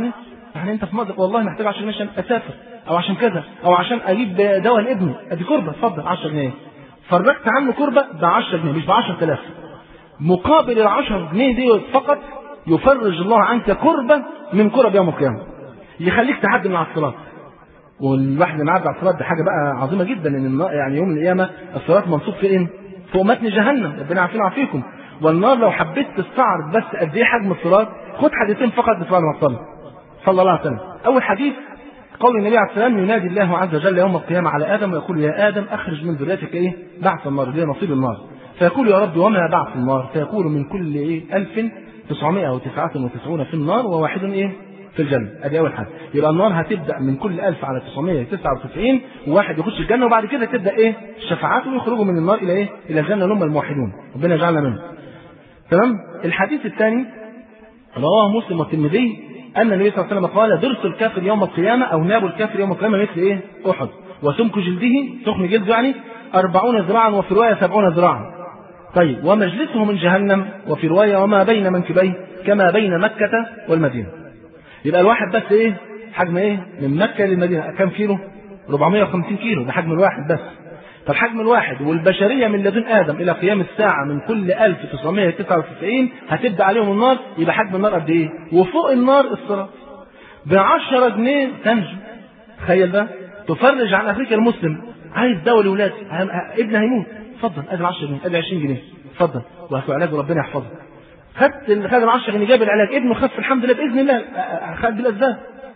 يعني انت في مصر والله محتاج عشرة جنيه عشان اسافر او عشان كذا او عشان اجيب دواء لابني، ادي كربه، اتفضل عشرة جنيه. فرجت عنه كربه ب عشرة جنيه مش ب عشرة آلاف. مقابل ال عشرة جنيه دي فقط يفرج الله عنك كربه من كرب يوم القيامه، يخليك تعدي من على الصراط. والواحد اللي معدي على الصراط دي حاجه بقى عظيمه جدا، ان يعني يوم القيامه الصراط منصوب فين؟ فوق متن جهنم، ربنا يعافينا ويعافيكم. والنار لو حبيت تستعرض بس قد ايه حجم الصراط، خد حديثين فقط بسؤال المصلي صلى الله عليه وسلم. اول حديث قول النبي عليه السلام: ينادي الله عز وجل يوم القيامه على ادم ويقول: يا ادم اخرج من ذريتك ايه؟ بعث النار، اللي هي نصيب النار. فيقول: يا رب وما بعث النار؟ فيقول: من كل ايه ألف وتسعمائة وتسعة وتسعين في النار وواحد ايه في الجنه. ادي اول حاجه. يبقى النار هتبدا من كل ألف على تسعمائة وتسعة وتسعين وواحد يخش الجنه، وبعد كده تبدا ايه الشفاعات ويخرجوا من النار الى ايه الى الجنه اللي هم الموحدون، ربنا يجعلنا منهم. تمام. الحديث الثاني رواه مسلم والترمذي ان النبي صلى الله عليه وسلم قال: درس الكافر يوم القيامه او ناب الكافر يوم القيامه مثل ايه احد، وسمك جلده سخن جلده يعني أربعون ذراعا، وفي روايه سبعون ذراعا. طيب ومجلسه من جهنم، وفي روايه وما بين منكبيه كما بين مكه والمدينه. يبقى الواحد بس ايه حجم ايه من مكه للمدينه كم كيلو؟ أربعمائة وخمسين كيلو، ده حجم الواحد بس. فالحجم الواحد والبشريه من لدن ادم الى قيام الساعه من كل ألف وتسعمائة وتسعة وتسعين هتبدا عليهم النار. يبقى حجم النار قد ايه؟ وفوق النار الصراط. ب عشرة جنيه تنجو. تخيل بقى، تفرج عن افريقيا المسلم عايز دواء لاولادي، ابني هيموت، اتفضل ادي عشرة جنيه، ادي عشرين جنيه، اتفضل وهاتوا علاج وربنا يحفظك. خدت خد ال عشرة جنيه جاب العلاج، ابنه خف الحمد لله باذن الله، خد بالاسباب.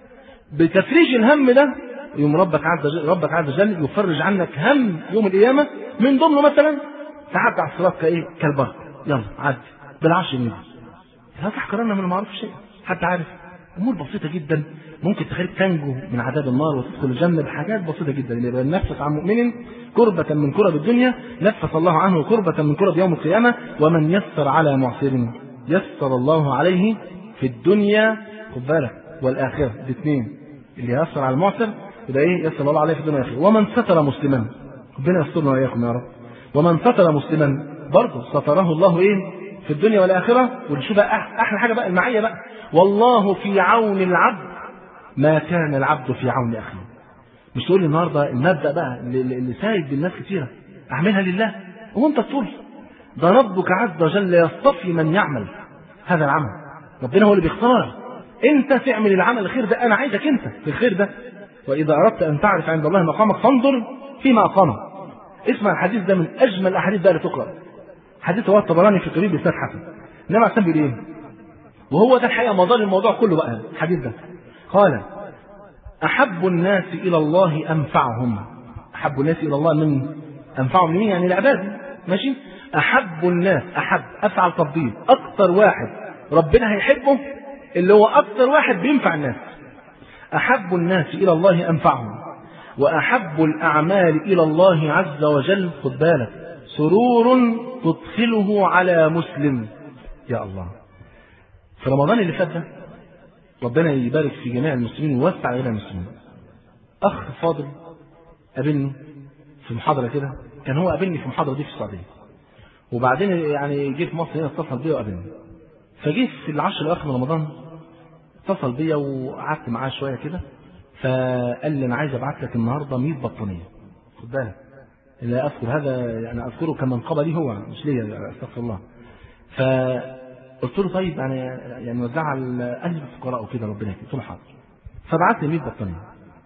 بتفريج الهم ده يوم ربك عز وجل ربك عز وجل يفرج عنك هم يوم القيامه، من ضمنه مثلا تعدي على الصراط كايه كالبرق، يلا عدي بالعشر جنيه. لا تحقرن من المعروف شيء، حتى عارف امور بسيطه جدا ممكن تخليك تنجو من عذاب النار وتدخل الجنه بحاجات بسيطه جدا. اللي ينفس عن مؤمن كربة من كرب الدنيا نفس الله عنه كربة من كرب يوم القيامه، ومن يسر على معسر يسر الله عليه في الدنيا، خد بالك، والاخره. الاثنين، اللي يسر على المعسر يبقى ايه يسر الله عليه في الدنيا والاخره. ومن ستر مسلما، ربنا يسترنا واياكم يا رب. ومن ستر مسلما برضه ستره الله ايه في الدنيا والاخره. وشوف بقى احلى حاجه بقى المعيه بقى: والله في عون العبد ما كان العبد في عون اخيه. مش تقول لي النهارده المبدا بقى اللي سايد بالناس كتيره اعملها لله وانت تطول، ده ربك عز وجل يصطفي من يعمل هذا العمل. ربنا هو اللي بيختار، انت تعمل العمل الخير ده، انا عايزك انت في الخير ده. واذا اردت ان تعرف عند الله مقامك فانظر فيما اقامك. اسمع الحديث ده من اجمل الاحاديث بقى اللي تقرا. حديث هو الطبراني في الكبير بإسناد حسن. النبي عليه الصلاه والسلام ايه؟ وهو ده الحقيقه مدار الموضوع كله بقى الحديث ده. قال: احب الناس الى الله انفعهم. احب الناس الى الله من انفعهم لمين؟ يعني العباد. ماشي؟ احب الناس، احب افعل تفضيل، اكثر واحد ربنا هيحبه اللي هو اكثر واحد بينفع الناس. احب الناس الى الله انفعهم، واحب الاعمال الى الله عز وجل، خد بالك، سرور تدخله على مسلم. يا الله، في رمضان اللي فات ده ربنا يبارك في جميع المسلمين ويوسع على المسلمين. اخ فاضل قابلني في محاضره كده، كان هو قابلني في محاضره دي في السعوديه، وبعدين يعني جه في مصر هنا اتصل بيا وقابلني. فجه في العشر الاواخر من رمضان اتصل بيا وقعدت معاه شويه كده، فقال لي: انا عايز ابعت لك النهارده مية بطانيه. خد بالك، لا اذكر هذا يعني اذكره كمنقبه لي هو مش ليا، استغفر الله. فقلت له: طيب يعني يعني وزعها على اهل الفقراء وكده ربنا يكرمك. قلت له: حاضر. فبعت لي مية بطانيه.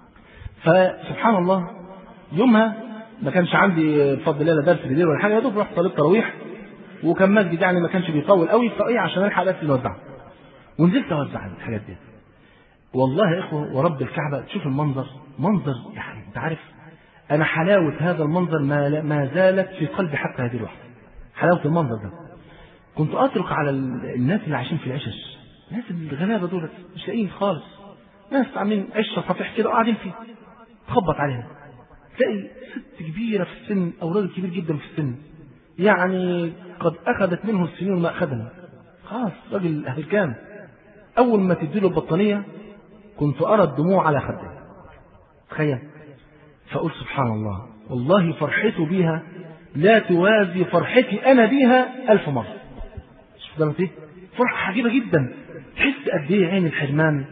فسبحان الله يومها ما كانش عندي بفضل الله لا درس بالليل ولا حاجه، يا دوب رحت صليت تراويح، وكان مسجد يعني ما كانش بيطول قوي، فايه عشان الحق بس نوزعها. ونزلت اوزع الحاجات دي. والله يا اخوه ورب الكعبه تشوف المنظر، منظر يعني انت عارف انا حلاوه هذا المنظر ما ما زالت في قلبي حتى هذه اللحظه. حلاوه المنظر ده. كنت اترك على الناس اللي عايشين في العشش، الناس الغلابه دول مش لاقيين خالص، ناس عاملين عشه صفيح كده وقاعدين فيه، تخبط عليها تلاقي ست كبيره في السن او راجل كبير جدا في السن، يعني قد اخذت منه السنين ما اخذها، خلاص راجل هلكان. اول ما تديله البطانيه كنت ارى الدموع على خده. تخيل. فقلت سبحان الله، والله فرحته بيها لا توازي فرحتي انا بيها الف مره. شوف ده ايه؟ فرحه عجيبه جدا. تحس قد ايه عين الحرمان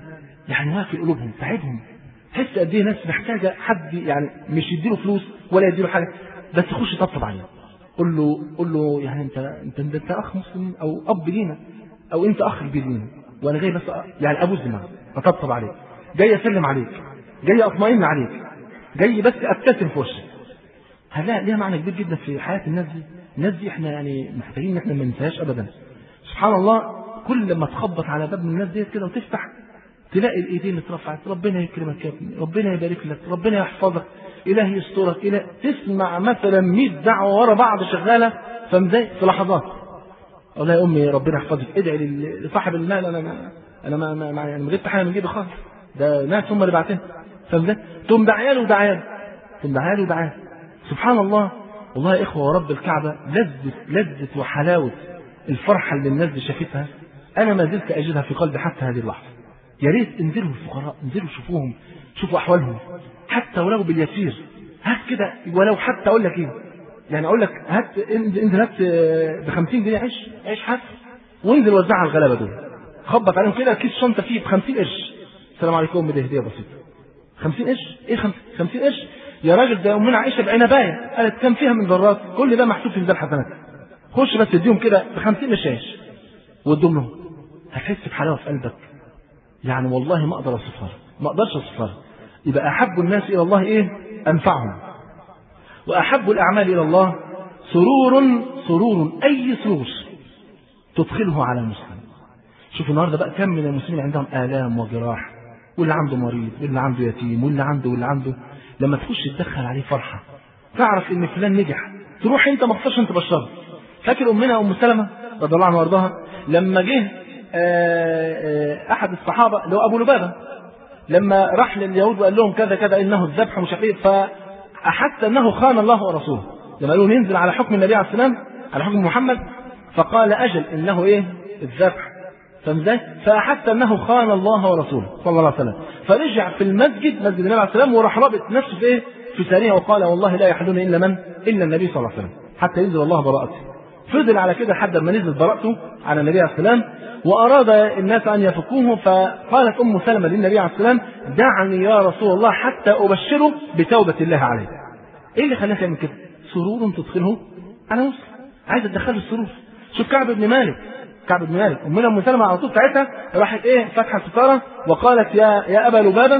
يعني واكل قلوبهم تعبهم. تحس قد ايه ناس محتاجه حد يعني مش يديله فلوس ولا يديله حاجه، بس يخش يطبطب عليه. قول له قول له يعني انت انت انت, انت اخ مسلم او اب لينا او انت اخ كبير لينا، وانا جاي بس يعني ابوس دماغك اطبطب عليك، جاي اسلم عليك، جاي اطمئن عليك، جاي بس ابتسم في وشك. هلا ليها معنى كبير جدا في حياه الناس دي. الناس دي احنا يعني محتاجين ان احنا ما ننساهاش ابدا. سبحان الله، كل ما تخبط على باب من الناس ديت كده وتفتح تلاقي الايدين اترفعت، ربنا يكرمك يا ابني، ربنا يبارك لك، ربنا يحفظك، الهي يسترك، إله. تسمع مثلا مئة دعوه ورا بعض شغاله فمزاي في لحظات. والله يا امي ربنا يحفظك، ادعي لصاحب المال، انا ما انا ما, ما يعني ما جبت حاجه من جيبي خالص، ده ناس هم اللي باعتين فمزاي. تقوم دعياله ودعياله تقوم دعياله ودعياله. سبحان الله. والله يا اخوه ورب الكعبه، لذة لذة وحلاوه الفرحه اللي الناس دي شافتها انا ما زلت اجدها في قلبي حتى هذه اللحظه. يا ريت انزلوا الفقراء، انزلوا شوفوهم، شوفوا احوالهم حتى ولو باليسير. هات كده ولو حتى اقول لك ايه يعني اقول لك هات انزل هات ب خمسين جنيه عيش عيش حاف وانزل وزعها على الغلابه دول. خبط عليهم كده كيس شنطه فيه ب خمسين قرش. السلام عليكم، بدي هديه بسيطه. خمسين قرش؟ ايه خمسين قرش؟ يا راجل ده امنا عائشه بعنبايه قالت كم فيها من ذرات، كل ده محسوب في ميزان حسنات. خش بس اديهم كده ب خمسين قرش عيش وادهم لهم، هتحس بحلاوه في قلبك يعني والله ما اقدر اوصفها، ما اقدرش اوصفها. يبقى احب الناس الى الله ايه؟ انفعهم. واحب الاعمال الى الله سرور سرور اي سرور تدخله على المسلم. شوف النهارده بقى كم من المسلمين عندهم الام وجراح، واللي عنده مريض واللي عنده يتيم واللي عنده واللي عنده، لما تخش تدخل عليه فرحه، تعرف ان فلان نجح، تروح انت ما تخش انت بشره. فاكر امنا ام سلمة رضي الله عنها وارضاها لما جه احد الصحابه اللي هو ابو لبابه لما راح لليهود وقال لهم كذا كذا انه الذبح مش عارف، فاحس انه خان الله ورسوله لما قالوا ينزل على حكم النبي عليه السلام على حكم محمد، فقال اجل انه ايه؟ الذبح. فمزاي؟ فاحس انه خان الله ورسوله صلى الله عليه وسلم، فرجع في المسجد مسجد النبي عليه السلام وراح رابط نفسه في ايه؟ في ثانيه وقال والله لا يحلون الا من؟ الا النبي صلى الله عليه وسلم حتى ينزل الله براءته. فضل على كده لحد ما نزل براءته على النبي عليه السلام، واراد الناس ان يفكوه، فقالت ام سلمة للنبي عليه السلام دعني يا رسول الله حتى ابشره بتوبه الله عليه. ايه اللي خلاها تعمل كده؟ سرور تدخله على مسلم، عايزه تدخله السرور. شوف كعب بن مالك، كعب بن مالك امنا ام سلمة على طول ساعتها راحت ايه؟ فتحت الستاره وقالت يا يا ابا لبابه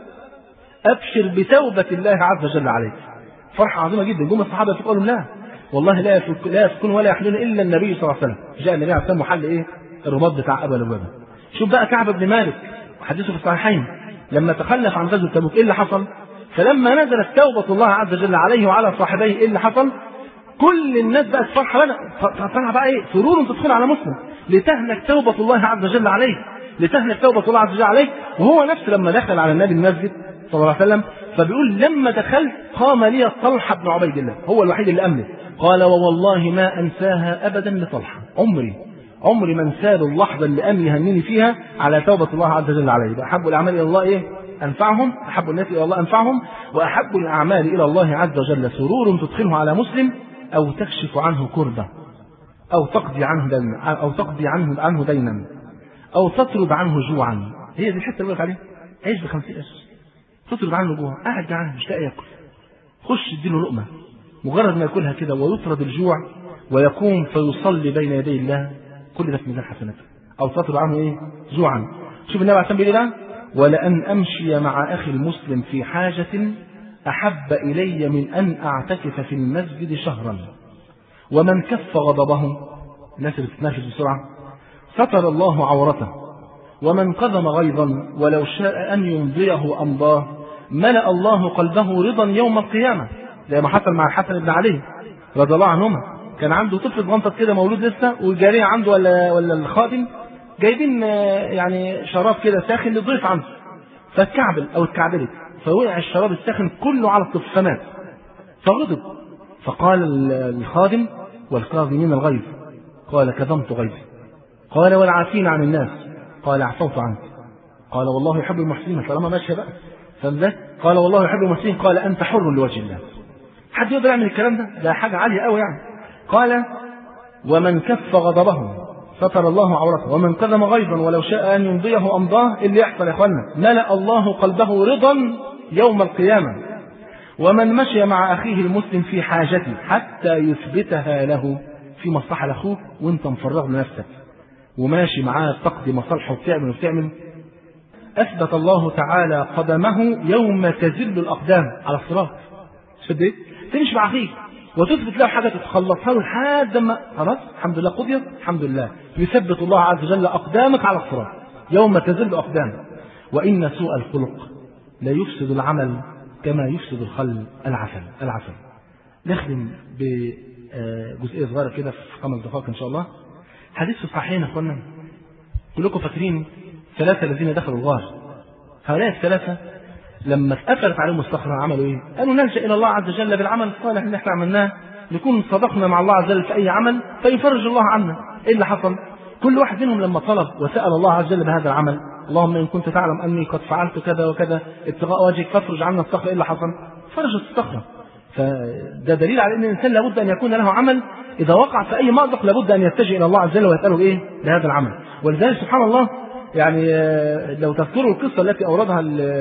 ابشر بتوبه الله عز وجل عليك. فرحه عظيمه جدا. جم الصحابه يقولوا لا والله لا يفك لا يفكون ولا يحلون الا النبي صلى الله عليه وسلم. جاء النبي عليه السلام محل ايه؟ الرباط بتاع ابا لبابه. شوف بقى كعب بن مالك وحديثه في الصحيحين لما تخلف عن غزوه تبوك ايه اللي حصل؟ فلما نزلت توبه الله عز وجل عليه وعلى صاحبيه ايه اللي حصل؟ كل الناس بقت فرحه لنا، فرحه بقى ايه؟ سرور تدخل على مسلم لتهنك توبه الله عز وجل عليه، لتهنك توبه الله عز وجل عليه. وهو نفسه لما دخل على النبي المسجد صلى الله عليه وسلم فبيقول لما دخلت قام لي طلحه بن عبيد الله، هو الوحيد اللي امنه، قال ووالله ما انساها ابدا لطلحه، عمري عمري ما انسى له اللحظه اللي قام يهنيني فيها على توبه الله عز وجل عليه. احب الاعمال الى الله ايه؟ انفعهم، احب الناس الى الله انفعهم، واحب الاعمال الى الله عز وجل سرور تدخله على مسلم او تكشف عنه كربه، او تقضي عنه دينا، او تقضي عنه عنه دينا، او تطرد عنه جوعا. هي دي الحته اللي بقولك عليها، عيش ب خمسين قرش تطرد عنه جوع، قاعد جعان مش لاقي ياكل، خش اديله لقمه، مجرد ما ياكلها كده ويطرد الجوع ويقوم فيصلي بين يدي الله، كل ده في ميزان حسناته. او تطرد عنه ايه؟ جوعا. شوف النبي عليه الصلاه والسلام بيقول ولأن أمشي مع أخي المسلم في حاجة أحب إلي من أن أعتكف في المسجد شهرا. ومن كف غضبه، الناس اللي بتتنافس بسرعة، ستر الله عورته. ومن قدم غيظا ولو شاء أن يمضيه أمضاه ملأ الله قلبه رضا يوم القيامة، زي ما حصل مع الحسن بن علي رضي الله عنهما. كان عنده طفل صغنطط كده مولود لسه، والجارية عنده ولا ولا الخادم جايبين يعني شراب كده ساخن للضيف عنده، فاتكعبل او اتكعبلت، فوقع الشراب الساخن كله على الطفل فمات. فغضب، فقال الخادم والكاظمين الغيظ، قال كظمت غيظي. قال والعافين عن الناس، قال عفوت عنك. قال والله يحب المحسنين، طالما ماشيه بقى فاهم. قال والله يحب المحسنين، قال انت حر لوجه الله. حد يقدر يعمل الكلام ده؟ ده حاجه عاليه قوي يعني. قال ومن كف غضبه ستر الله عورته، ومن كظم غيظا ولو شاء أن يمضيه أمضاه. اللي يحصل يا إخوانا ملأ الله قلبه رضا يوم القيامة. ومن مشي مع أخيه المسلم في حاجته حتى يثبتها له، في مصلحة لأخوك وانت مفرغ لنفسك وماشي معاه تقضي مصالحه وبتعمل وبتعمل، أثبت الله تعالى قدمه يوم تزل الأقدام على الصراط. شديت تمشي مع أخيك وتثبت له حاجة تتخلصها له لحد ما خلاص الحمد لله قضيت، الحمد لله يثبت الله عز وجل أقدامك على الصراط يوم تزل أقدامك. وإن سوء الخلق لا يفسد العمل كما يفسد الخل العسل. العسل نختم بجزئية صغيرة كده في خمس دقائق إن شاء الله. حديث في الصحيحين يا أخوانا، كلكم فاكرين ثلاثة الذين دخلوا الغار. هؤلاء الثلاثة لما اتقفلت عليهم الصخرة عملوا ايه؟ قالوا نلجأ إلى الله عز وجل بالعمل الصالح اللي احنا عملناه، نكون صدقنا مع الله عز وجل في أي عمل فيفرج الله عنا. ايه اللي حصل؟ كل واحد منهم لما طلب وسأل الله عز وجل بهذا العمل، اللهم إن كنت تعلم أني قد فعلت كذا وكذا ابتغاء وجهك فافرج عنا الصخرة. ايه اللي حصل؟ فرجت الصخرة. فده دليل على أن الإنسان لابد أن يكون له عمل إذا وقع في أي مأزق لابد أن يتجه إلى الله عز وجل ويسأله إيه بهذا العمل. ولذلك سبحان الله يعني لو تذكروا القصة التي أوردها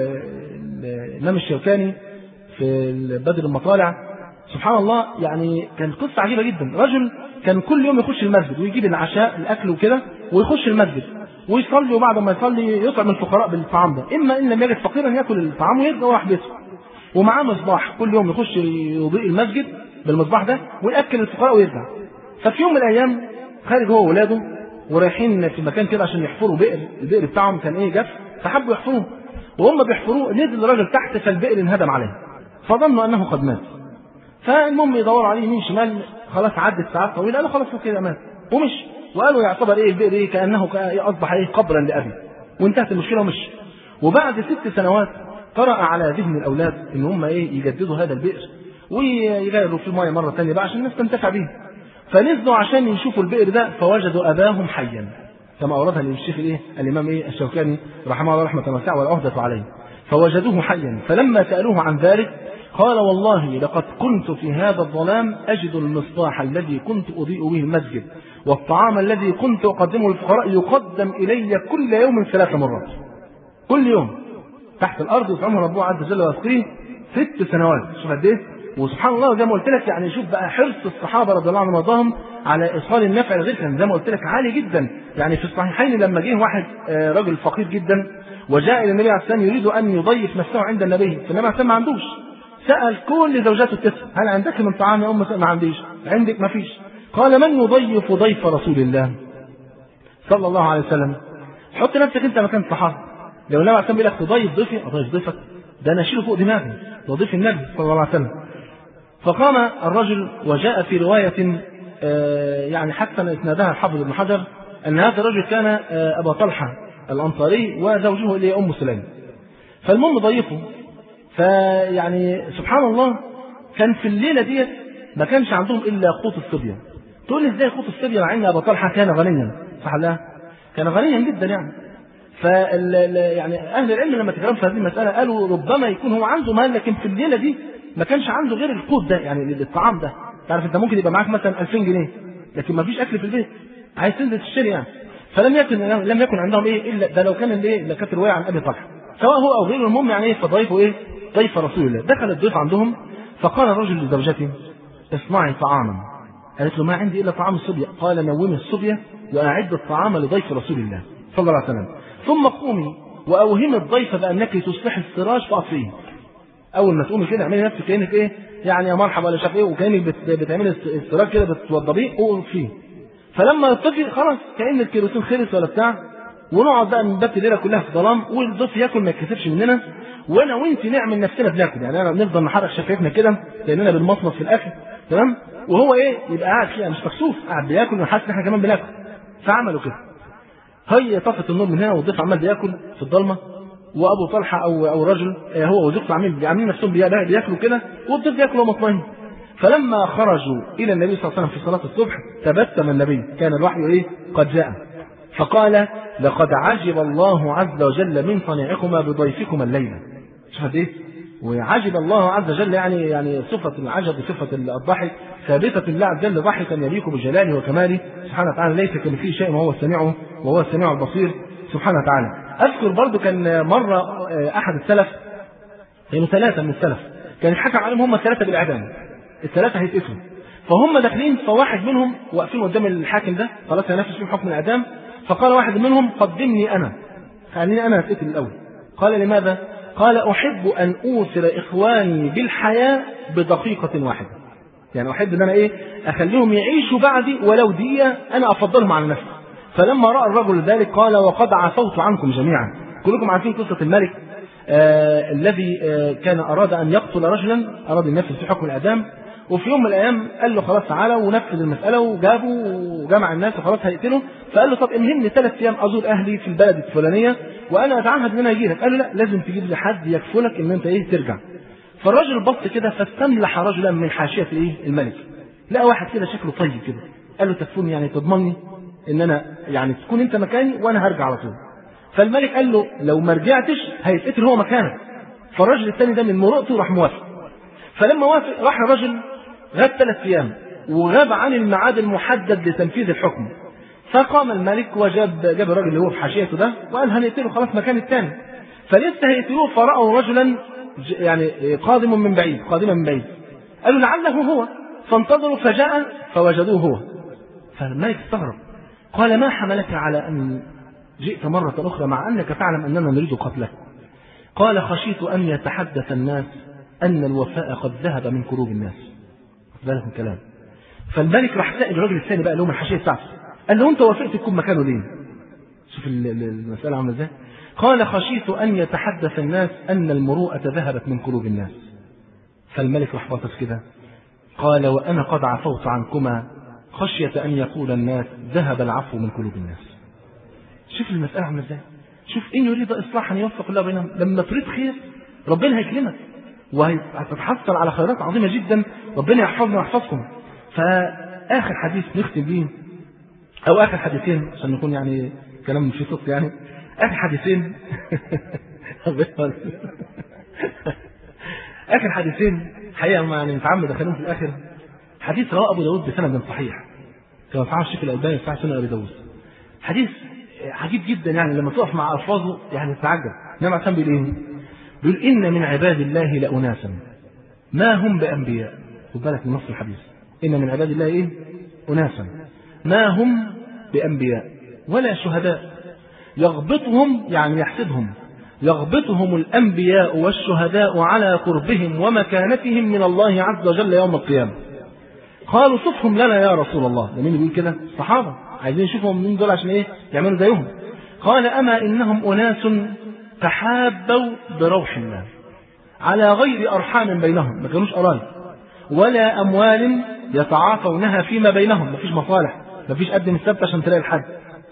الإمام الشوكاني في بدر المطالع، سبحان الله يعني كان قصة عجيبة جدا. رجل كان كل يوم يخش المسجد ويجيب العشاء الأكل وكده ويخش المسجد ويصلي، وبعد ما يصلي يطعم الفقراء بالطعام ده، إما إن لم يجد فقيرا يأكل الطعام ويرجع وراح بيته. ومعاه مصباح كل يوم يخش يضيء المسجد بالمصباح ده ويأكل الفقراء ويرجع. ففي يوم من الأيام خارج هو وولاده ورايحين في مكان كده عشان يحفروا بئر، البئر بتاعهم كان ايه جف، فحبوا يحفروه، وهم بيحفروه نزل الراجل تحت فالبئر انهدم عليه، فظنوا انه قد مات. فالمهم يدوروا عليه يمين شمال، خلاص عدت ساعات طويله قالوا خلاص كده مات ومشي، وقالوا يعتبر ايه البئر ايه كانه اصبح ايه قبرا لابي، وانتهت المشكله ومشي. وبعد ست سنوات طرأ على ذهن الاولاد ان هم ايه يجددوا هذا البئر ويغيروا فيه ميه مره ثانيه بقى عشان الناس تنتفع به. فنزلوا عشان يشوفوا البئر ده فوجدوا اباهم حيا، كما اوردها الشيخ الايه الامام ايه الشوكاني رحمه الله رحمه واسعه والعهده عليه. فوجدوه حيا، فلما سالوه عن ذلك قال والله لقد كنت في هذا الظلام اجد المصباح الذي كنت اضيء به المسجد والطعام الذي كنت اقدمه للفقراء يقدم الي كل يوم ثلاث مرات، كل يوم تحت الارض يطعمه ربه عز وجل ويسقيه ست سنوات. شوف قد ايه. وسبحان الله زي ما قلت لك يعني شوف بقى حرص الصحابه رضي الله عنهم وارضاهم على ايصال النفع لغير كان زي ما قلت لك عالي جدا. يعني في الصحيحين لما جه واحد رجل فقير جدا وجاء الى النبي عليه الصلاه والسلام يريد ان يضيف نفسه عند النبي، فالنبي عليه الصلاه ما عندوش، سال كل زوجاته التسع هل عندك من طعام يا ام؟ ما عنديش. عندك؟ ما فيش. قال من يضيف ضيف رسول الله صلى الله عليه وسلم؟ حط نفسك انت مكان الصحابه، لو النبي عليه الصلاه بيقول لك تضيف ضيفي اضيف ضيفك، ده انا اشيله فوق دماغي، ده ضيف النبي صلى الله عليه وسلم. فقام الرجل وجاء في رواية يعني حسن اسنادها الحافظ ابن حجر أن هذا الرجل كان أبا طلحة الأنصاري وزوجه اللي أم سليم. فالمهم ضيفه، فيعني سبحان الله كان في الليلة ديت ما كانش عندهم إلا قوت الصبية. تقول لي إزاي قوت الصبية مع أن أبا طلحة كان غنيا؟ صح لا؟ كان غنيا جدا يعني. فال يعني أهل العلم لما تكلموا في هذه المسألة قالوا ربما يكون هو عنده مال، لكن في الليلة دي ما كانش عنده غير القوت ده، يعني الطعام ده. تعرف انت ممكن يبقى معاك مثلا ألفين جنيه لكن ما فيش اكل في البيت، عايز تنزل تشتري يعني. فلم يكن لم يكن عندهم ايه الا ده، لو كان الايه اللي كانت روايه عن ابي طلحه سواء هو او غيره، المهم يعني ايه فضيفه ايه ضيف رسول الله. دخل الضيف عندهم فقال الرجل لزوجته اصنعي طعاما. قالت له ما عندي الا طعام الصبيه. قال نومي الصبيه واعد الطعام لضيف رسول الله صلى الله عليه وسلم، ثم قومي واوهمي الضيف بانك تصلحي السراج فاطفيه. اول ما تقومي كده اعملي نفسك كانك ايه يعني يا مرحبا ولا شاف ايه، وكانك بتعملي السراج كده بتوضبيه وقوم فيه. فلما يطفي خلاص كأن الكيروسين خلص ولا بتاع، ونقعد بقى نبات الليله كلها في ظلام، والضيف ياكل ما يتكسفش مننا، وانا وانت نعمل نفسنا بناكل، يعني انا نفضل نحرك شفايفنا كده لاننا بنمصمص في الاكل تمام، وهو ايه يبقى قاعد فيها مش مكسوف قاعد بياكل وحاسس ان احنا كمان بناكل. فعملوا كده، هي طفت النور من هنا والضيف عمال بياكل في الضلمه، وابو طلحه او او رجل هو وزوجته عاملين عاملين نفسهم بياكلوا كده، والضيف ياكل ومطمئن. فلما خرجوا الى النبي صلى الله عليه وسلم في صلاه الصبح تبسم النبي، كان الوحي ايه قد جاء، فقال لقد عجب الله عز وجل من صنيعكما بضيفكما الليله. شوف ايه وعجب الله عز وجل، يعني يعني صفة العجب وصفة الضحك ثابتة لله عز وجل ضحكا يليق بجلاله وكماله سبحانه وتعالى، ليس كمثله شيء وهو السميع وهو السميع البصير سبحانه وتعالى. أذكر برضو كان مرة أحد السلف، كانوا ثلاثة من السلف، كان الحكم عليهم هم الثلاثة بالإعدام، الثلاثة هيتقتلوا، فهم داخلين، فواحد منهم واقفين قدام الحاكم ده خلاص هينفذ فيهم حكم الإعدام، فقال واحد منهم قدمني أنا، خليني أنا أتقتل الأول. قال لماذا؟ قال أحب أن أوصل إخواني بالحياة بدقيقة واحدة، يعني أحب أن أنا إيه أخليهم يعيشوا بعدي ولو دقيقة، أنا أفضلهم على نفسي. فلما رأى الرجل ذلك قال وقد عفوت عنكم جميعا. كلكم عارفين قصة الملك آه الذي آه كان أراد أن يقتل رجلا، أراد أن ينفذ في حكم الإعدام، وفي يوم من الأيام قال له خلاص تعالى ونفذ المسألة، وجابه وجمع الناس وخلاص هيقتله، فقال له طب امهلني ثلاث أيام أزور أهلي في البلد الفلانية وأنا أتعهد أن أنا أجي لك. قال له لا، لازم تجيب لي حد يكفلك إن أنت إيه ترجع. فالراجل بص كده فاستملح رجلا من حاشية إيه الملك، لقى واحد كده شكله طيب كده، قال له تكفلني يعني تضمني ان انا يعني تكون انت مكاني وانا هرجع على طول. فالملك قال له لو ما رجعتش هيتقتل هو مكانك. فالراجل الثاني ده من مرؤته راح موافق. فلما وافق راح الراجل غاب ثلاث ايام وغاب عن الميعاد المحدد لتنفيذ الحكم. فقام الملك وجاب جاب الراجل اللي هو في حاشيته ده وقال هنقتله خلاص مكان الثاني. فلسه هيقتلوه فرأوا رجلا يعني قادم من بعيد، قادما من بعيد، قالوا لعله هو، فانتظروا فجاء فوجدوه هو. فالملك استغرب، قال ما حملك على أن جئت مرة أخرى مع أنك تعلم أننا نريد قتلك؟ قال خشيت أن يتحدث الناس أن الوفاء قد ذهب من قلوب الناس. ذلك الكلام. فالملك راح سائل الراجل الثاني بقى اللي هو من الحاشية بتاعته، قال له أنت وافقت تكون مكانه ليه؟ شوف المسألة عاملة ازاي؟ قال خشيت أن يتحدث الناس أن المروءة ذهبت من قلوب الناس. فالملك راح باصص كده قال وأنا قد عفوت عنكما خشية أن يقول الناس ذهب العفو من قلوب الناس. شوف المسألة عاملة ازاي؟ شوف إن يريد إصلاحا يوفق الله بينهم. لما تريد خير ربنا هيكلمك وهتتحصل على خيرات عظيمة جدا، ربنا يحفظنا ويحفظكم. فآخر حديث نختم به أو آخر حديثين عشان نكون يعني كلام في صوت، يعني آخر حديثين آخر حديثين حقيقة ما يعني نتعمد دخلهم في الآخر. حديث رواه أبو داود بسند صحيح كما صححه الشيخ الألباني في صحيح سنن أبي داود. حديث عجيب جدا، يعني لما تقف مع ألفاظه يعني تتعجب. نعم عشان بيقول إيه؟ بيقول إن من عباد الله لأناسا ما هم بأنبياء. خد بالك من نص الحديث، إن من عباد الله إيه؟ أناسا ما هم بأنبياء ولا شهداء يغبطهم يعني يحسدهم يغبطهم الأنبياء والشهداء على قربهم ومكانتهم من الله عز وجل يوم القيامة. قالوا صفهم لنا يا رسول الله. مين يقول كده؟ الصحابة عايزين يشوفهم مين دول عشان ايه يعملوا زيهم. قال أما إنهم أناس تحابوا بروح الله على غير أرحام بينهم، ما كانوش قرايب، ولا أموال يتعاطونها فيما بينهم، ما فيش مصالح، ما فيش قدم السبت عشان تلاقي الحد،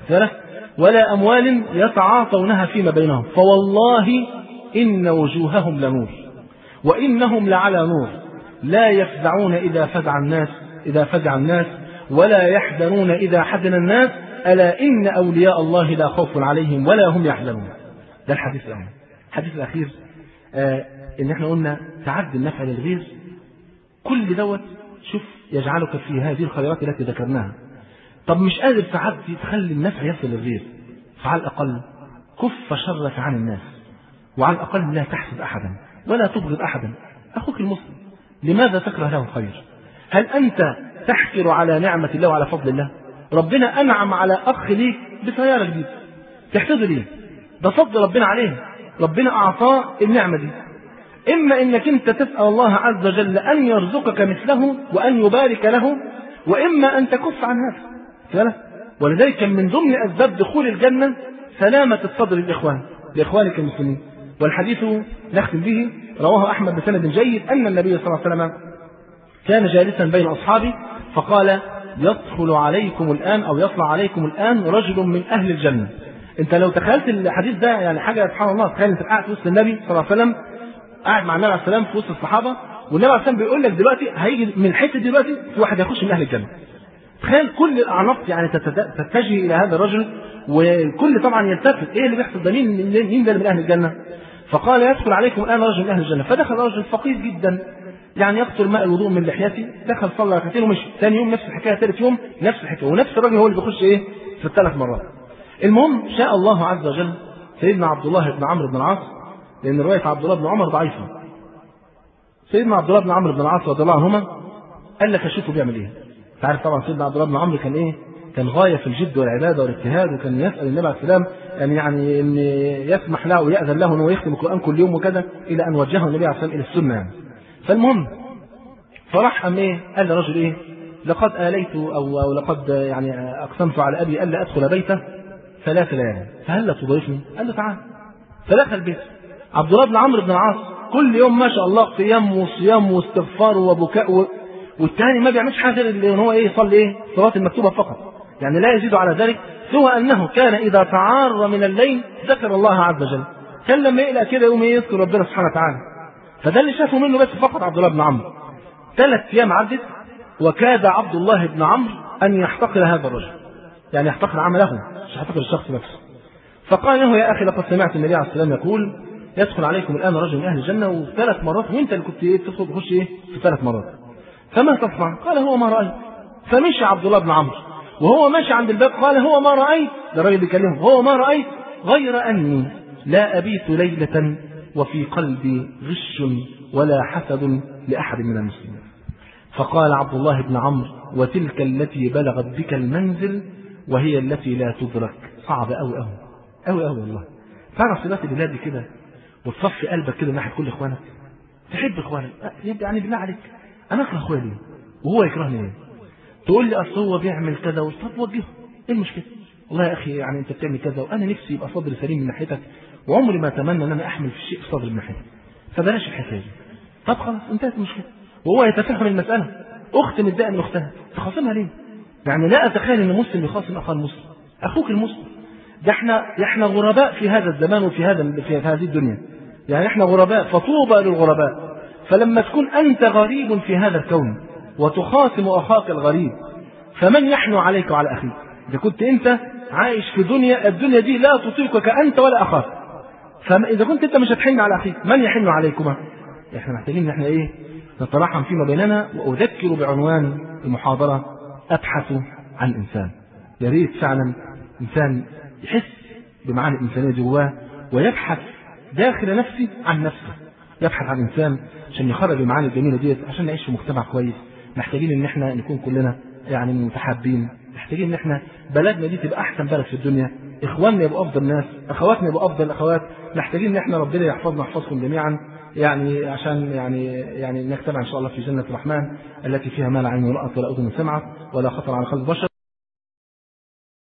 ولا أموال يتعاطونها فيما بينهم، فوالله إن وجوههم لنور وإنهم لعلى نور لا يفزعون إذا فزع الناس إذا فزع الناس ولا يحزنون إذا حزن الناس، ألا إن أولياء الله لا خوف عليهم ولا هم يحزنون. ده الحديث الأول. الحديث الأخير آه إن إحنا قلنا تعدي النفع للغير، كل دوت شوف يجعلك في هذه الخيرات التي ذكرناها. طب مش قادر تعدي تخلي النفع يصل للغير، فعلى الأقل كف شرك عن الناس، وعلى الأقل لا تحسد أحدا ولا تبغض أحدا. أخوك المسلم لماذا تكره له الخير؟ هل أنت تحكر على نعمة الله وعلى فضل الله؟ ربنا أنعم على أخ ليك بسيارة جديدة، تحسده ليه؟ ده فضل ربنا عليه، ربنا أعطاه النعمة دي. إما إنك أنت تسأل الله عز وجل أن يرزقك مثله وأن يبارك له، وإما أن تكف عن هذا. ولذلك من ضمن أسباب دخول الجنة سلامة الصدر للإخوان لإخوانك المسلمين. والحديث نختم به رواه أحمد بسند جيد أن النبي صلى الله عليه وسلم كان جالسا بين أصحابه فقال يدخل عليكم الآن أو يطلع عليكم الآن رجل من أهل الجنة. أنت لو تخيلت الحديث ده يعني حاجة سبحان الله، تخيل أنت قاعد في وسط النبي صلى الله عليه وسلم، قاعد مع النبي عليه السلام في وسط الصحابة، والنبي عليه السلام بيقول لك دلوقتي هيجي من حتة دلوقتي في واحد يخش من أهل الجنة. تخيل كل الأعناق يعني تتجه إلى هذا الرجل، والكل طبعا يلتفت إيه اللي بيحصل ده، مين مين ده من أهل الجنة؟ فقال يدخل عليكم الآن رجل من أهل الجنة. فدخل رجل فقير جدا يعني يقتل ماء الوضوء من لحيته، دخل صلى ركعتين ومشي. ثاني يوم نفس الحكاية، ثالث يوم نفس الحكاية، ونفس الراجل هو اللي بيخش إيه في الثلاث مرات. المهم شاء الله عز وجل سيدنا عبد الله بن عمرو بن العاص، لأن رواية عبد الله بن عمر ضعيفة. سيدنا عبد الله بن عمرو بن العاص رضي الله عنهما قال لك أشوفه بيعمل إيه. تعرف طبعا سيدنا عبد الله بن عمرو كان إيه؟ كان غاية في الجد والعبادة والاجتهاد، وكان يسأل النبي عليه السلام أن يعني أن يسمح له ويأذن له أنه يختم القرآن كل يوم وكذا، إلى أن وجهه النبي عليه السلام إلى السنة يعني. فالمهم فراح أم إيه؟ قال لرجل إيه؟ لقد آليت أو, أو لقد يعني أقسمت على أبي ألا أدخل بيته ثلاث ليالي، فهل تضيفني؟ قال له تعال. فدخل بيته. عبد الله بن عمرو بن العاص كل يوم ما شاء الله قيام وصيام واستغفار وبكاء و... والثاني ما بيعملش حاجه غير ان هو ايه يصلي ايه الصلاه المكتوبه فقط، يعني لا يزيد على ذلك، سوى انه كان اذا تعار من الليل ذكر الله عز وجل. كان لما يقلق كده يوم يذكر ربنا سبحانه وتعالى. فده اللي شافه منه بس فقط عبد الله بن عمرو. ثلاث ايام عدت وكاد عبد الله بن عمرو ان يحتقر هذا الرجل، يعني يحتقر عمله مش يحتقر الشخص نفسه. فقال له يا اخي لقد سمعت النبي عليه السلام يقول يدخل عليكم الان رجل من اهل الجنه وثلاث مرات، وانت اللي كنت ايه تدخل تخش ايه في ثلاث مرات، فما تصنع؟ قال هو ما رايت. فمشي عبد الله بن عمرو وهو ماشي عند الباب قال هو ما رايت، ده الراجل بيكلمه، هو ما رايت غير اني لا ابيت ليله وفي قلبي غش ولا حسد لاحد من المسلمين. فقال عبد الله بن عمرو وتلك التي بلغت بك المنزل وهي التي لا تدرك. صعب قوي قوي قوي قوي والله. تعرف صلاه البلاد كده وتصفي قلبك كده ناحيه كل اخوانك، تحب اخوانك، يعني بالله عليك انا اكره اخويا ليه وهو يكرهني ليه؟ تقول لي اصل هو بيعمل كذا وطب وجهه، ايه المشكله؟ والله يا اخي يعني انت بتعمل كذا وانا نفسي يبقى صدري سليم من ناحيتك، وعمري ما اتمنى ان انا احمل في شيء في صدري من ناحيتك، فبلاش الحكايه دي. طب خلاص انتهت المشكله، وهو يتفهم المساله. اخت متضايقه من اختها تخاصمها ليه؟ يعني لا اتخيل ان مسلم يخاصم اخاه المسلم، اخوك المسلم. ده احنا احنا غرباء في هذا الزمان وفي هذا في هذه الدنيا، يعني احنا غرباء، فطوبى للغرباء. فلما تكون أنت غريب في هذا الكون وتخاصم أخاك الغريب، فمن يحنو عليك وعلى أخيك؟ إذا كنت أنت عايش في دنيا الدنيا دي لا تطيقك أنت ولا أخاك، فإذا كنت أنت مش هتحن على أخيك من يحن عليكما؟ إحنا محتاجين إن إحنا إيه نتراحم فيما بيننا. وأذكر بعنوان المحاضرة أبحث عن إنسان. يا ريت فعلا إنسان يحس بمعاني الإنسانية جواه ويبحث داخل نفسه عن نفسه، يبحث عن إنسان عشان يخرج المعاني الجميلة ديت، عشان نعيش في مجتمع كويس. محتاجين ان احنا نكون كلنا يعني متحابين، محتاجين ان احنا بلدنا دي تبقى احسن بلد في الدنيا، اخواننا يبقوا افضل ناس، اخواتنا يبقوا افضل اخوات. محتاجين ان احنا ربنا يحفظنا ويحفظكم جميعا، يعني عشان يعني يعني نجتمع ان شاء الله في جنة الرحمن التي فيها ما لا عين رأت ولا اذن سمعت ولا خطر على قلب بشر.